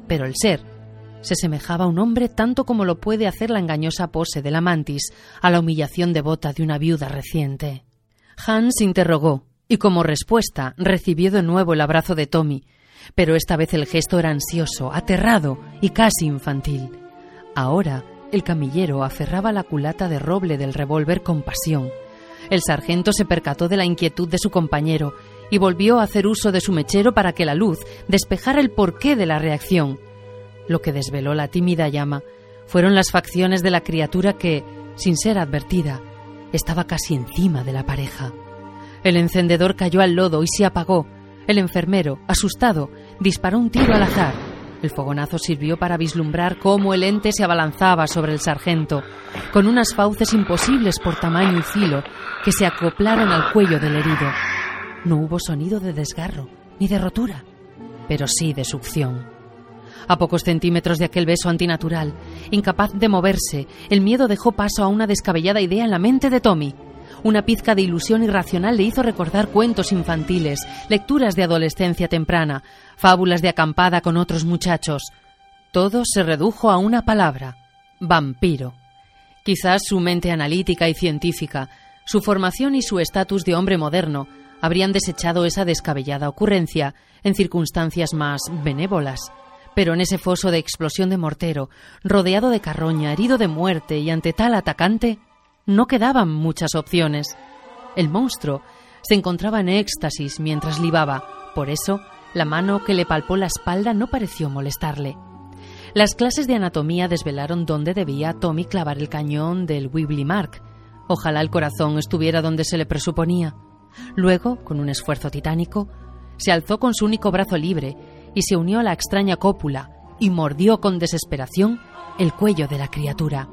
pero el ser se semejaba a un hombre tanto como lo puede hacer la engañosa pose de la mantis a la humillación devota de una viuda reciente. Hans interrogó, y como respuesta recibió de nuevo el abrazo de Tommy, pero esta vez el gesto era ansioso, aterrado y casi infantil. Ahora el camillero aferraba la culata de roble del revólver con pasión. El sargento se percató de la inquietud de su compañero y volvió a hacer uso de su mechero para que la luz despejara el porqué de la reacción. Lo que desveló la tímida llama fueron las facciones de la criatura que, sin ser advertida, estaba casi encima de la pareja. El encendedor cayó al lodo y se apagó. El enfermero, asustado, disparó un tiro al azar. El fogonazo sirvió para vislumbrar cómo el ente se abalanzaba sobre el sargento, con unas fauces imposibles por tamaño y filo que se acoplaron al cuello del herido. No hubo sonido de desgarro, ni de rotura, pero sí de succión. A pocos centímetros de aquel beso antinatural, incapaz de moverse, el miedo dejó paso a una descabellada idea en la mente de Tommy. Una pizca de ilusión irracional le hizo recordar cuentos infantiles, lecturas de adolescencia temprana, fábulas de acampada con otros muchachos. Todo se redujo a una palabra: vampiro. Quizás su mente analítica y científica, su formación y su estatus de hombre moderno habrían desechado esa descabellada ocurrencia en circunstancias más benévolas. Pero en ese foso de explosión de mortero, rodeado de carroña, herido de muerte y ante tal atacante, no quedaban muchas opciones. El monstruo se encontraba en éxtasis mientras libaba, por eso la mano que le palpó la espalda no pareció molestarle. Las clases de anatomía desvelaron dónde debía Tommy clavar el cañón del Webley Mark. Ojalá el corazón estuviera donde se le presuponía. Luego, con un esfuerzo titánico, se alzó con su único brazo libre y se unió a la extraña cópula y mordió con desesperación el cuello de la criatura.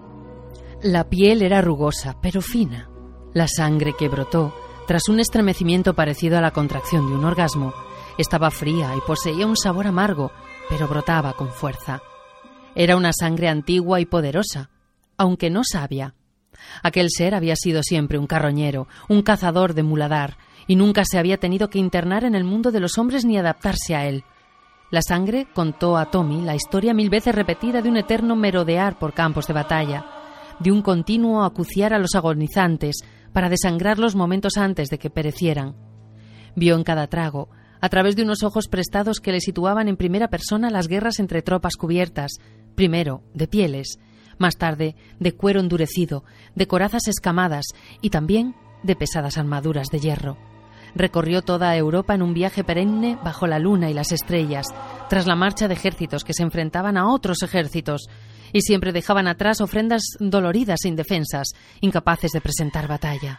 La piel era rugosa, pero fina. La sangre que brotó, tras un estremecimiento parecido a la contracción de un orgasmo, estaba fría y poseía un sabor amargo, pero brotaba con fuerza. Era una sangre antigua y poderosa, aunque no sabia. Aquel ser había sido siempre un carroñero, un cazador de muladar, y nunca se había tenido que internar en el mundo de los hombres ni adaptarse a él. La sangre contó a Tommy la historia mil veces repetida de un eterno merodear por campos de batalla, de un continuo acuciar a los agonizantes para desangrarlos momentos antes de que perecieran. Vio en cada trago, a través de unos ojos prestados que le situaban en primera persona, las guerras entre tropas cubiertas, primero de pieles, más tarde de cuero endurecido, de corazas escamadas y también de pesadas armaduras de hierro. Recorrió toda Europa en un viaje perenne bajo la luna y las estrellas, tras la marcha de ejércitos que se enfrentaban a otros ejércitos, y siempre dejaban atrás ofrendas doloridas e indefensas, incapaces de presentar batalla.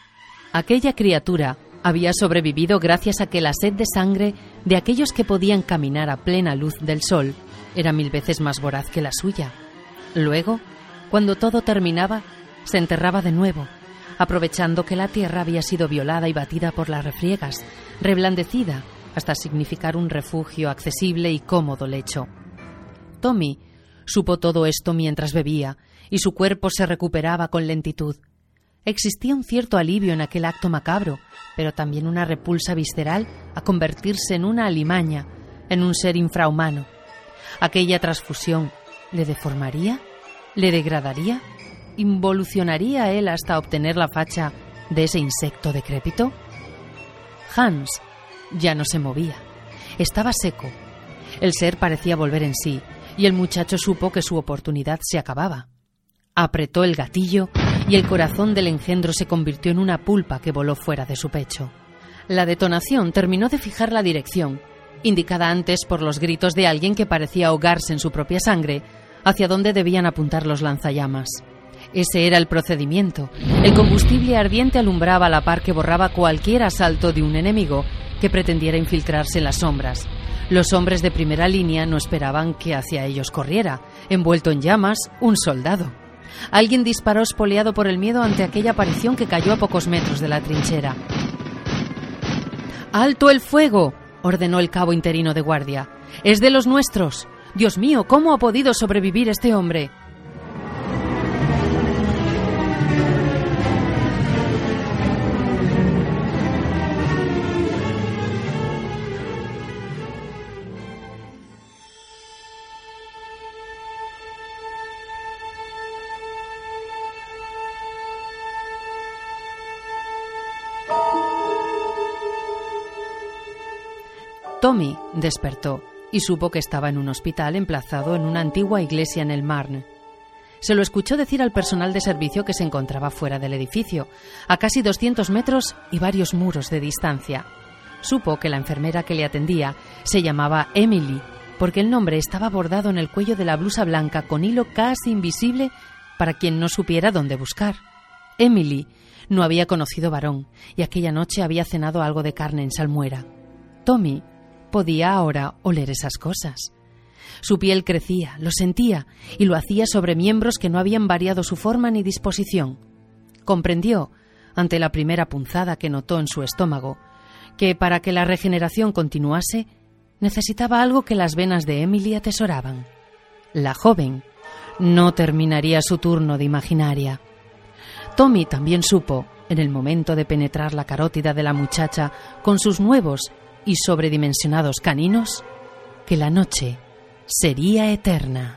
Aquella criatura había sobrevivido gracias a que la sed de sangre de aquellos que podían caminar a plena luz del sol era mil veces más voraz que la suya. Luego, cuando todo terminaba, se enterraba de nuevo, aprovechando que la tierra había sido violada y batida por las refriegas, reblandecida hasta significar un refugio accesible y cómodo lecho. Tommy supo todo esto mientras bebía, y su cuerpo se recuperaba con lentitud. Existía un cierto alivio en aquel acto macabro, pero también una repulsa visceral a convertirse en una alimaña, en un ser infrahumano. Aquella transfusión, ¿le deformaría? ¿Le degradaría? ¿Involucionaría él hasta obtener la facha de ese insecto decrépito? Hans ya no se movía. Estaba seco. El ser parecía volver en sí, y el muchacho supo que su oportunidad se acababa. Apretó el gatillo y el corazón del engendro se convirtió en una pulpa que voló fuera de su pecho. La detonación terminó de fijar la dirección, indicada antes por los gritos de alguien que parecía ahogarse en su propia sangre, hacia donde debían apuntar los lanzallamas. Ese era el procedimiento. El combustible ardiente alumbraba a la par que borraba cualquier asalto de un enemigo que pretendiera infiltrarse en las sombras. Los hombres de primera línea no esperaban que hacia ellos corriera, envuelto en llamas, un soldado. Alguien disparó espoleado por el miedo ante aquella aparición que cayó a pocos metros de la trinchera. ¡Alto el fuego!, ordenó el cabo interino de guardia. ¡Es de los nuestros! ¡Dios mío, cómo ha podido sobrevivir este hombre! Tommy despertó y supo que estaba en un hospital emplazado en una antigua iglesia en el Marne. Se lo escuchó decir al personal de servicio que se encontraba fuera del edificio, a casi doscientos metros y varios muros de distancia. Supo que la enfermera que le atendía se llamaba Emily, porque el nombre estaba bordado en el cuello de la blusa blanca con hilo casi invisible para quien no supiera dónde buscar. Emily no había conocido varón y aquella noche había cenado algo de carne en salmuera. Tommy podía ahora oler esas cosas. Su piel crecía, lo sentía, y lo hacía sobre miembros que no habían variado su forma ni disposición. Comprendió, ante la primera punzada que notó en su estómago, que para que la regeneración continuase, necesitaba algo que las venas de Emily atesoraban. La joven no terminaría su turno de imaginaria. Tommy también supo, en el momento de penetrar la carótida de la muchacha con sus nuevos y sobredimensionados caninos, que la noche sería eterna.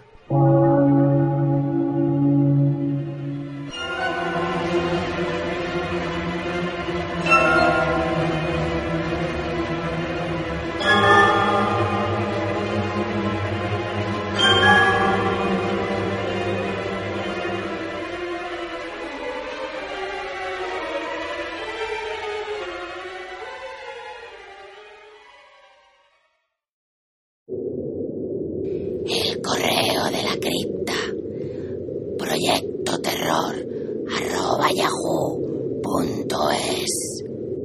El correo de la cripta. Proyecto terror arroba yahoo punto es.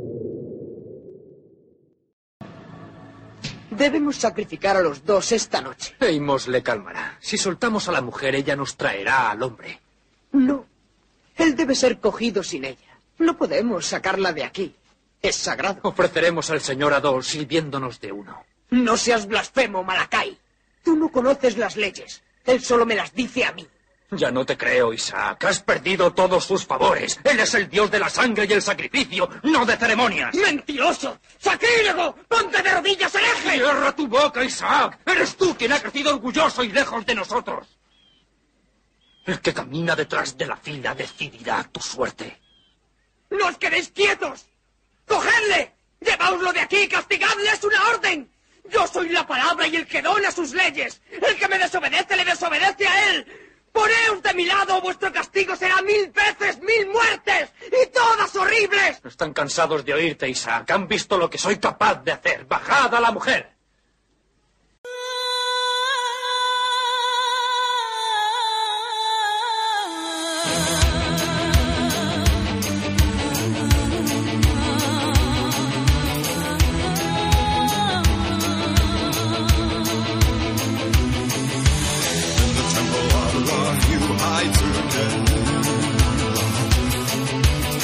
Debemos sacrificar a los dos esta noche. Amos le calmará. Si soltamos a la mujer, ella nos traerá al hombre. No. Él debe ser cogido sin ella. No podemos sacarla de aquí. Es sagrado. Ofreceremos al señor Adol sirviéndonos de uno. No seas blasfemo, Malakai. Tú no conoces las leyes. Él solo me las dice a mí. Ya no te creo, Isaac. Has perdido todos sus favores. Él es el dios de la sangre y el sacrificio, no de ceremonias. ¡Mentiroso! ¡Sacrílego! ¡Ponte de rodillas, hereje! ¡Cierra tu boca, Isaac! Eres tú quien ha crecido orgulloso y lejos de nosotros. El que camina detrás de la fila decidirá tu suerte. ¡No os quedéis quietos! ¡Cogedle! ¡Llevaoslo de aquí! ¡Castigadle! ¡Es una orden! Yo soy la palabra y el que dona sus leyes. El que me desobedece, le desobedece a él. Poneos de mi lado, vuestro castigo será mil veces mil muertes, y todas horribles. Están cansados de oírte, Isaac. Han visto lo que soy capaz de hacer. ¡Bajad a la mujer!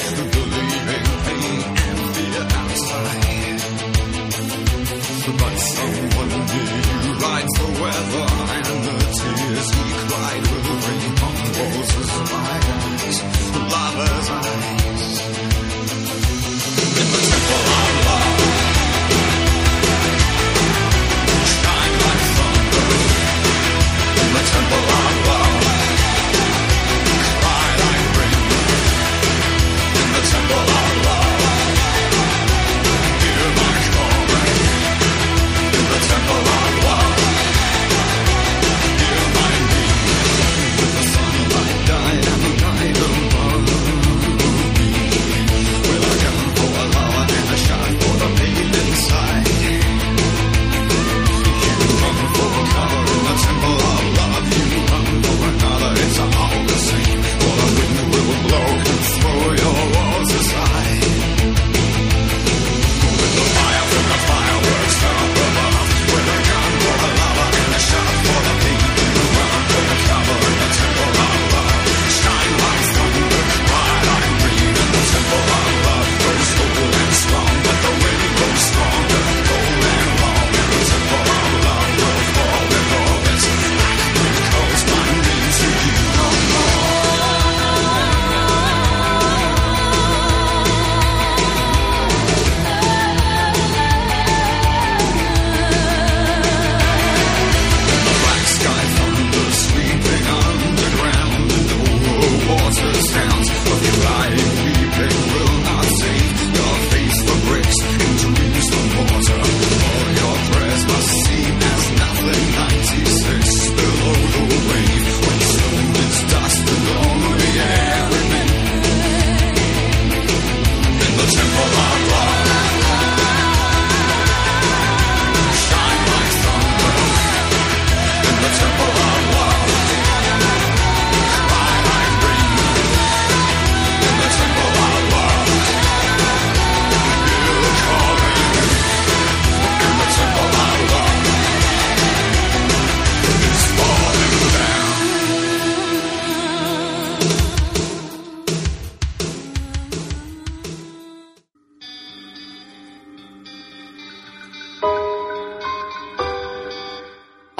But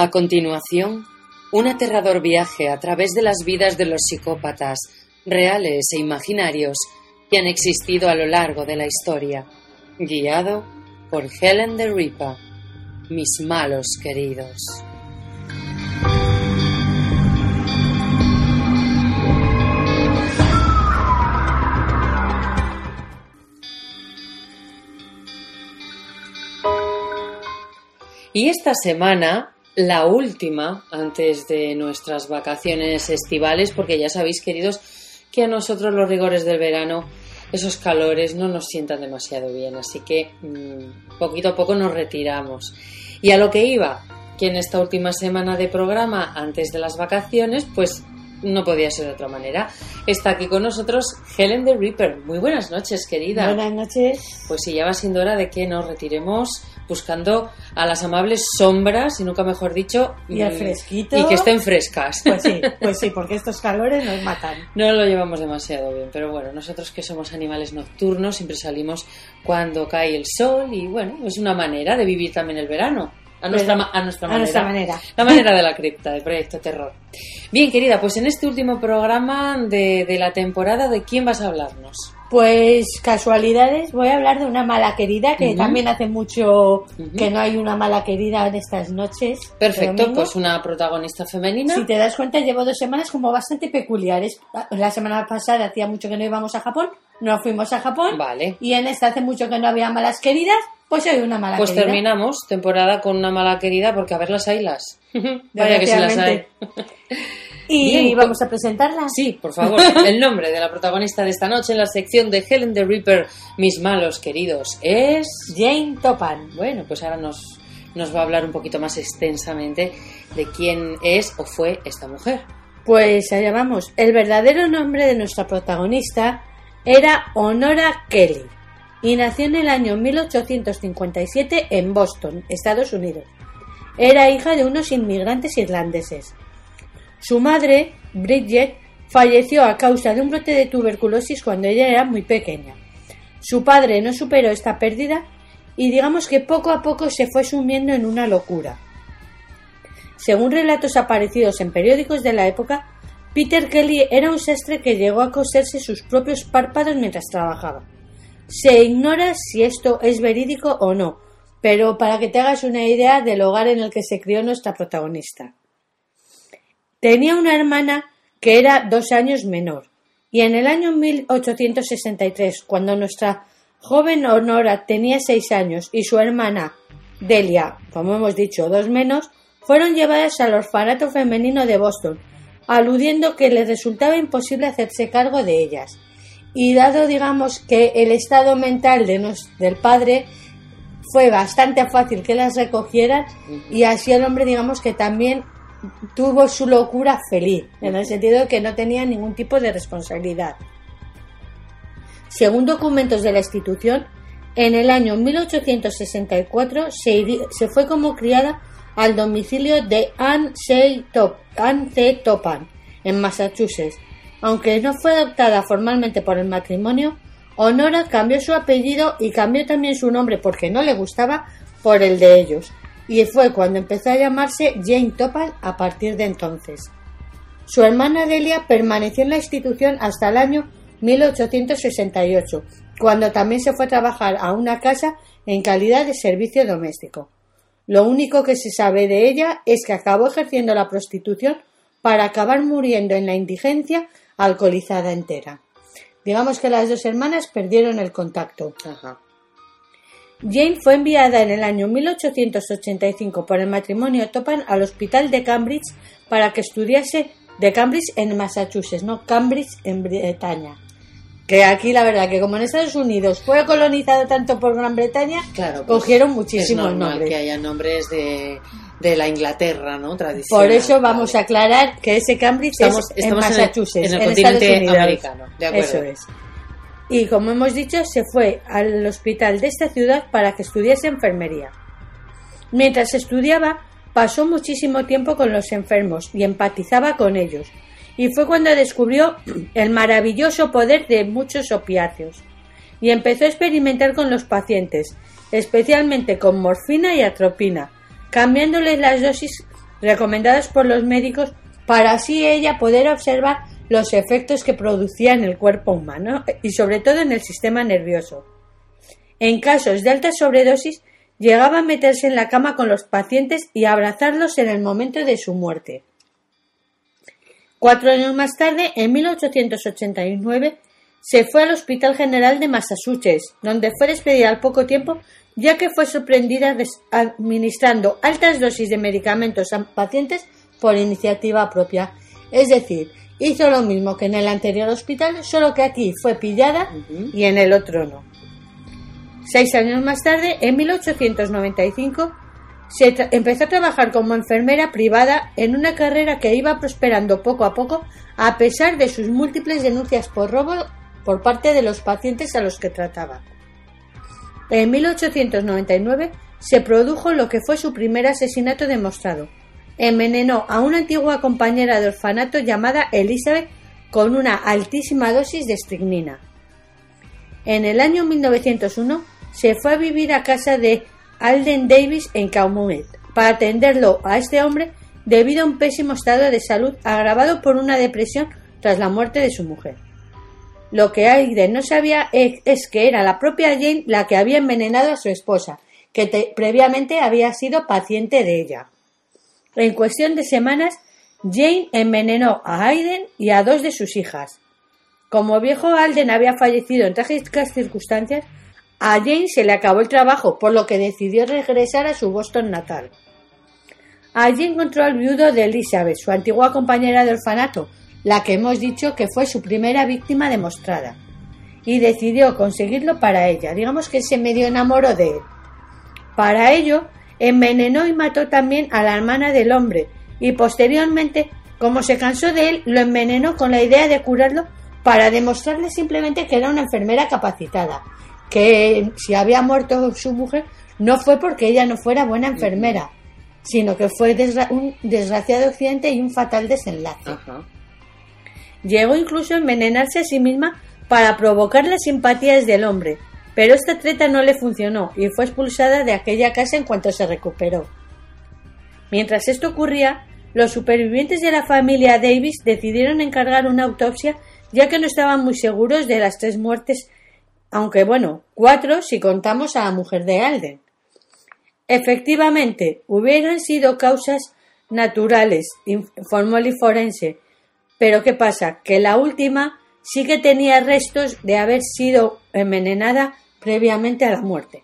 A continuación, un aterrador viaje a través de las vidas de los psicópatas, reales e imaginarios, que han existido a lo largo de la historia, guiado por Helen the Reaper, mis malos queridos. Y esta semana, la última, antes de nuestras vacaciones estivales, porque ya sabéis, queridos, que a nosotros los rigores del verano, esos calores no nos sientan demasiado bien, así que mmm, poquito a poco nos retiramos. Y a lo que iba, que en esta última semana de programa, antes de las vacaciones, pues no podía ser de otra manera. Está aquí con nosotros Helen the Reaper. Muy buenas noches, querida. Buenas noches. Pues sí, ya va siendo hora de que nos retiremos buscando a las amables sombras, y nunca mejor dicho, y el fresquito. Y que estén frescas. Pues sí, pues sí, porque estos calores nos matan. No lo llevamos demasiado bien, pero bueno, nosotros que somos animales nocturnos siempre salimos cuando cae el sol y bueno, es una manera de vivir también el verano. A nuestra, Pero, a, nuestra a manera, nuestra manera. La manera de la cripta, del Proyecto Terror. Bien, querida, pues en este último programa de, de la temporada, ¿de quién vas a hablarnos? Pues casualidades, voy a hablar de una mala querida, que uh-huh. también hace mucho uh-huh. que no hay una mala querida en estas noches. Perfecto, pues una protagonista femenina. Si te das cuenta, llevo dos semanas como bastante peculiares. La semana pasada hacía mucho que no íbamos a Japón, no fuimos a Japón. Vale. Y en esta hace mucho que no había malas queridas, pues hay una mala pues querida. Pues terminamos temporada con una mala querida, porque a ver, las haylas. Vaya que sí las hay. Y Bien, vamos a presentarla. Sí, por favor. El nombre de la protagonista de esta noche en la sección de Helen the Reaper, mis malos queridos, es Jane Topham. Bueno, pues ahora nos, nos va a hablar un poquito más extensamente de quién es o fue esta mujer. Pues allá vamos. El verdadero nombre de nuestra protagonista era Honora Kelly y nació en el año mil ochocientos cincuenta y siete en Boston, Estados Unidos. Era hija de unos inmigrantes irlandeses. Su madre, Bridget, falleció a causa de un brote de tuberculosis cuando ella era muy pequeña. Su padre no superó esta pérdida y digamos que poco a poco se fue sumiendo en una locura. Según relatos aparecidos en periódicos de la época, Peter Kelly era un sastre que llegó a coserse sus propios párpados mientras trabajaba. Se ignora si esto es verídico o no, pero para que te hagas una idea del hogar en el que se crió nuestra protagonista. Tenía una hermana que era dos años menor, y en el año mil ochocientos sesenta y tres, cuando nuestra joven Honora tenía seis años y su hermana Delia, como hemos dicho, dos menos, fueron llevadas al orfanato femenino de Boston, aludiendo que les resultaba imposible hacerse cargo de ellas. Y dado, digamos, que el estado mental de nos, del padre fue bastante fácil que las recogieran, y así el hombre, digamos, que también tuvo su locura feliz, en el sentido de que no tenía ningún tipo de responsabilidad. Según documentos de la institución, en el año mil ochocientos sesenta y cuatro se, se fue como criada al domicilio de Anne C. Top, Anne C. Topham, en Massachusetts. Aunque no fue adoptada formalmente por el matrimonio, Honora cambió su apellido y cambió también su nombre porque no le gustaba por el de ellos. Y fue cuando empezó a llamarse Jane Topham a partir de entonces. Su hermana Delia permaneció en la institución hasta el año mil ochocientos sesenta y ocho, cuando también se fue a trabajar a una casa en calidad de servicio doméstico. Lo único que se sabe de ella es que acabó ejerciendo la prostitución para acabar muriendo en la indigencia, alcoholizada entera. Digamos que las dos hermanas perdieron el contacto. Ajá. Jane fue enviada en el año mil ochocientos ochenta y cinco por el matrimonio Topham al hospital de Cambridge para que estudiase de Cambridge en Massachusetts, no Cambridge en Bretaña. Que aquí la verdad que como en Estados Unidos fue colonizado tanto por Gran Bretaña, claro, pues cogieron muchísimos es normal nombres. Que haya nombres de, de la Inglaterra, ¿no? Tradicional. Por eso vamos vale. a aclarar que ese Cambridge estamos, es estamos en Massachusetts, en el, en el en continente Estados Unidos. Americano. De acuerdo. Eso es. Y como hemos dicho, se fue al hospital de esta ciudad para que estudiase enfermería. Mientras estudiaba, pasó muchísimo tiempo con los enfermos y empatizaba con ellos. Y fue cuando descubrió el maravilloso poder de muchos opiáceos. Y empezó a experimentar con los pacientes, especialmente con morfina y atropina, cambiándoles las dosis recomendadas por los médicos para así ella poder observar los efectos que producía en el cuerpo humano y sobre todo en el sistema nervioso. En casos de alta sobredosis, llegaba a meterse en la cama con los pacientes y a abrazarlos en el momento de su muerte. Cuatro años más tarde, en mil ochocientos ochenta y nueve, se fue al Hospital General de Massachusetts, donde fue despedida al poco tiempo, ya que fue sorprendida administrando altas dosis de medicamentos a pacientes por iniciativa propia. Es decir, hizo lo mismo que en el anterior hospital, solo que aquí fue pillada uh-huh. y en el otro no. Seis años más tarde, en mil ochocientos noventa y cinco, se tra- empezó a trabajar como enfermera privada en una carrera que iba prosperando poco a poco a pesar de sus múltiples denuncias por robo por parte de los pacientes a los que trataba. En mil ochocientos noventa y nueve se produjo lo que fue su primer asesinato demostrado. Envenenó a una antigua compañera de orfanato llamada Elizabeth con una altísima dosis de estricnina. En el año mil novecientos uno se fue a vivir a casa de Alden Davis en Calumet para atenderlo a este hombre debido a un pésimo estado de salud agravado por una depresión tras la muerte de su mujer. Lo que Alden no sabía es, es que era la propia Jane la que había envenenado a su esposa, que te, previamente había sido paciente de ella. En cuestión de semanas, Jane envenenó a Alden y a dos de sus hijas. Como viejo Alden había fallecido en trágicas circunstancias, a Jane se le acabó el trabajo, por lo que decidió regresar a su Boston natal. Allí encontró al viudo de Elizabeth, su antigua compañera de orfanato, la que hemos dicho que fue su primera víctima demostrada, y decidió conseguirlo para ella. Digamos que se medio enamoró de él. Para ello, envenenó y mató también a la hermana del hombre, y posteriormente, como se cansó de él, lo envenenó con la idea de curarlo para demostrarle simplemente que era una enfermera capacitada, que si había muerto su mujer no fue porque ella no fuera buena enfermera, sino que fue desgra- un desgraciado accidente y un fatal desenlace. Ajá. Llegó incluso a envenenarse a sí misma para provocar las simpatías del hombre, pero esta treta no le funcionó y fue expulsada de aquella casa en cuanto se recuperó. Mientras esto ocurría, los supervivientes de la familia Davis decidieron encargar una autopsia, ya que no estaban muy seguros de las tres muertes, aunque bueno, cuatro si contamos a la mujer de Alden. Efectivamente, hubieran sido causas naturales, informó el forense, pero ¿qué pasa? Que la última sí que tenía restos de haber sido envenenada previamente a la muerte.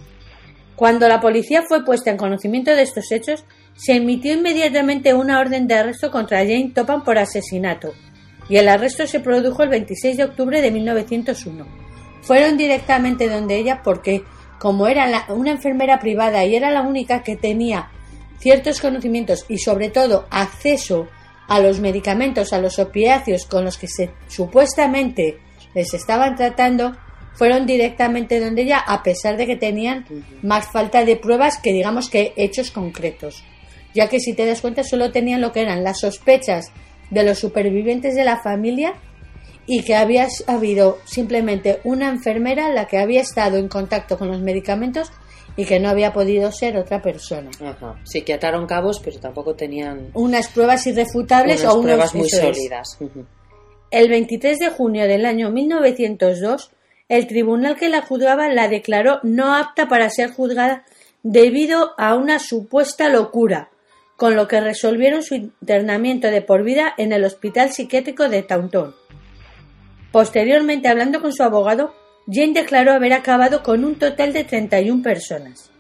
Cuando la policía fue puesta en conocimiento de estos hechos, se emitió inmediatamente una orden de arresto contra Jane Topham por asesinato, y el arresto se produjo el veintiséis de octubre de mil novecientos uno. Fueron directamente donde ella porque, como era la, una enfermera privada y era la única que tenía ciertos conocimientos y sobre todo acceso a los medicamentos, a los opiáceos con los que se, supuestamente les estaban tratando, fueron directamente donde ella, a pesar de que tenían más falta de pruebas que digamos que hechos concretos, ya que si te das cuenta solo tenían lo que eran las sospechas de los supervivientes de la familia y que había habido simplemente una enfermera la que había estado en contacto con los medicamentos y que no había podido ser otra persona. Ajá. Sí que ataron cabos, pero tampoco tenían unas pruebas irrefutables unas o unas pruebas muy sólidas. Uh-huh. El veintitrés de junio del año mil novecientos dos, el tribunal que la juzgaba la declaró no apta para ser juzgada debido a una supuesta locura, con lo que resolvieron su internamiento de por vida en el hospital psiquiátrico de Taunton. Posteriormente, hablando con su abogado, Jane declaró haber acabado con un total de treinta y una personas.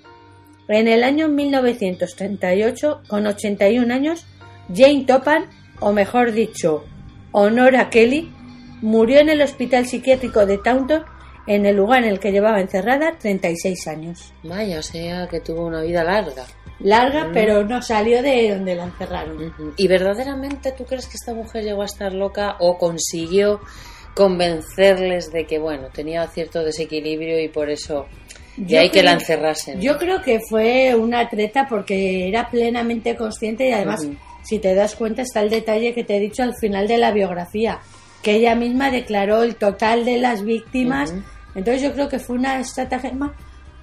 En el año mil novecientos treinta y ocho, con ochenta y un años, Jane Topham, o mejor dicho, Honora Kelly, murió en el hospital psiquiátrico de Taunton, en el lugar en el que llevaba encerrada treinta y seis años. Vaya, o sea que tuvo una vida larga. Larga, mm. pero no salió de donde la encerraron. Uh-huh. ¿Y verdaderamente tú crees que esta mujer llegó a estar loca o consiguió convencerles de que, bueno, tenía cierto desequilibrio y por eso de ahí que la encerrasen? Yo creo que fue una treta porque era plenamente consciente y además, uh-huh. si te das cuenta, está el detalle que te he dicho al final de la biografía, que ella misma declaró el total de las víctimas. Uh-huh. Entonces yo creo que fue una estratagema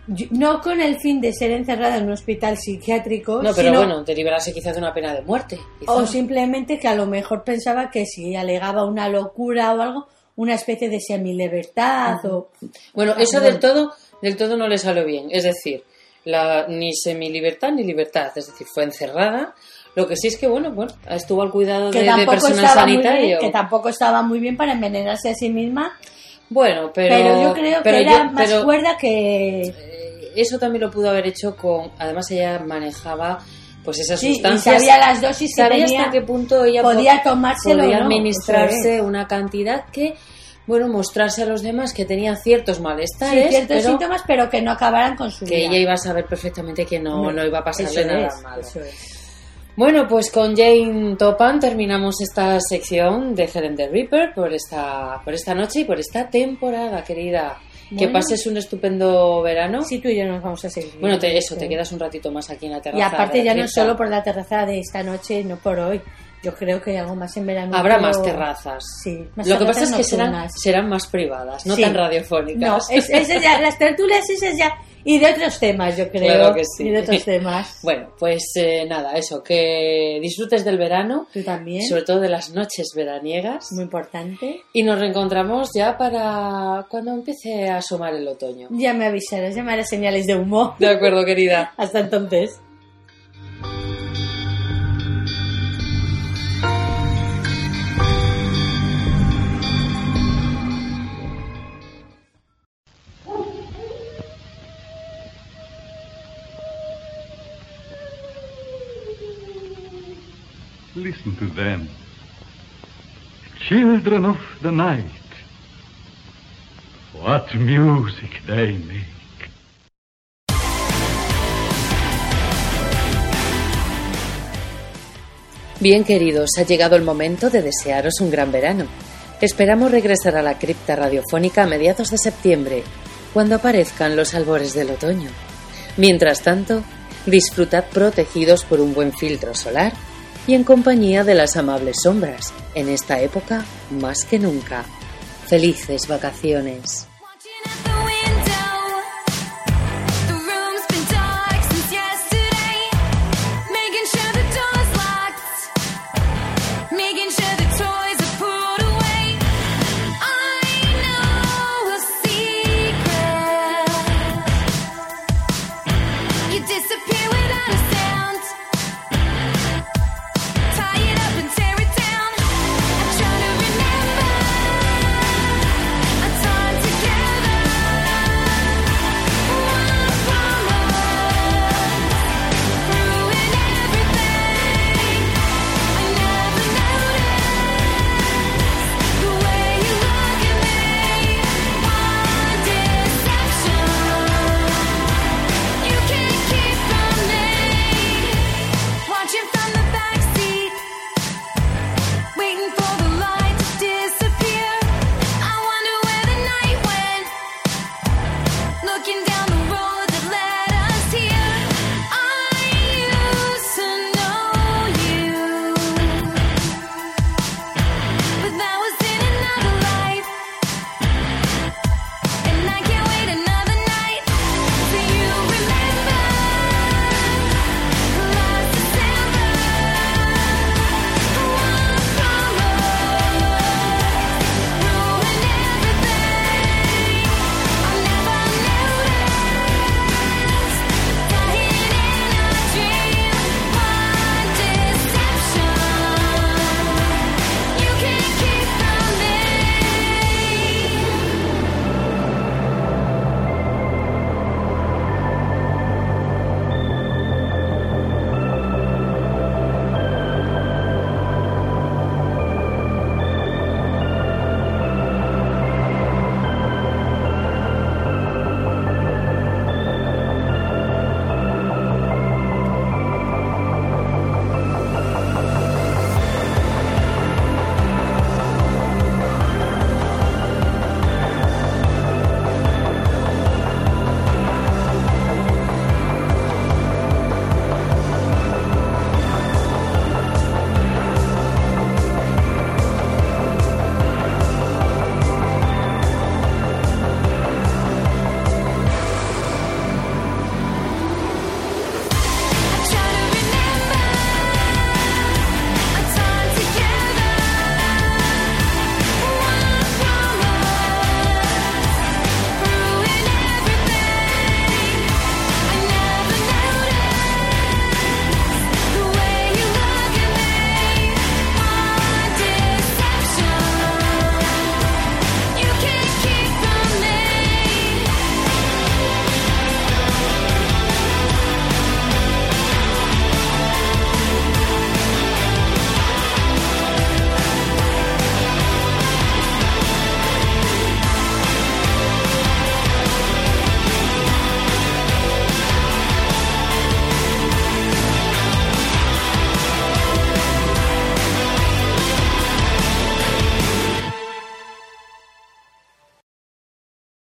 Yo- no con el fin de ser encerrada en un hospital psiquiátrico, No, pero sino- bueno, de liberarse quizás de una pena de muerte. quizá. o simplemente que a lo mejor pensaba que si alegaba una locura o algo, una especie de semilibertad o... Bueno, eso Bueno. del todo, del todo no le salió bien. Es decir, la, ni semilibertad ni libertad. Es decir, fue encerrada. Lo que sí es que, bueno, bueno, estuvo al cuidado que de, de tampoco personal estaba muy bien, sanitario. que tampoco estaba muy bien para envenenarse a sí misma, Bueno, pero, pero, yo creo pero que yo- era más pero, cuerda que... eh, eso también lo pudo haber hecho con... Además, ella manejaba pues esas Sí, y sustancias. sabía las dosis que Sabía tenía, hasta qué punto ella podía po- tomárselo podía o no, administrarse eso es. una cantidad que, bueno, mostrarse a los demás que tenía ciertos Sí, malestares, ciertos pero síntomas, pero que no acabaran con su que vida. ella iba a saber perfectamente que no, Hombre, no iba a pasarle eso nada es, malo. eso es. Bueno, pues con Jane Topan terminamos esta sección de Helen the Reaper por esta, por esta noche y por esta temporada, querida. Que Bueno. pases un estupendo verano. Sí, tú y yo nos vamos a seguir. Bueno, te, eso, Sí. te quedas un ratito más aquí en la terraza. Y aparte de la ya no cripta. solo por la terraza de esta noche, no por hoy. Yo creo que hay algo más en verano. Habrá pero- más terrazas. Sí, más Lo que pasa terrazas es que serán, nocturnas. serán más privadas, no Sí. tan No, radiofónicas. es, esas ya, las tertulias esas ya. Y de otros temas, yo creo. Claro que sí. Y de otros temas. Bueno, pues eh, nada, eso, que disfrutes del verano, Tú también. sobre todo de las noches veraniegas. Muy importante. Y nos reencontramos ya para cuando empiece a asomar el otoño. Ya me avisarás, ya me harás señales de humo. De acuerdo, querida. Hasta entonces. Listen to them. Children of the night. What music they make. Bien, queridos, ha llegado el momento de desearos un gran verano. Esperamos regresar a la cripta radiofónica a mediados de septiembre, cuando aparezcan los albores del otoño. Mientras tanto, disfrutad protegidos por un buen filtro solar y en compañía de las amables sombras, en esta época más que nunca. Felices vacaciones.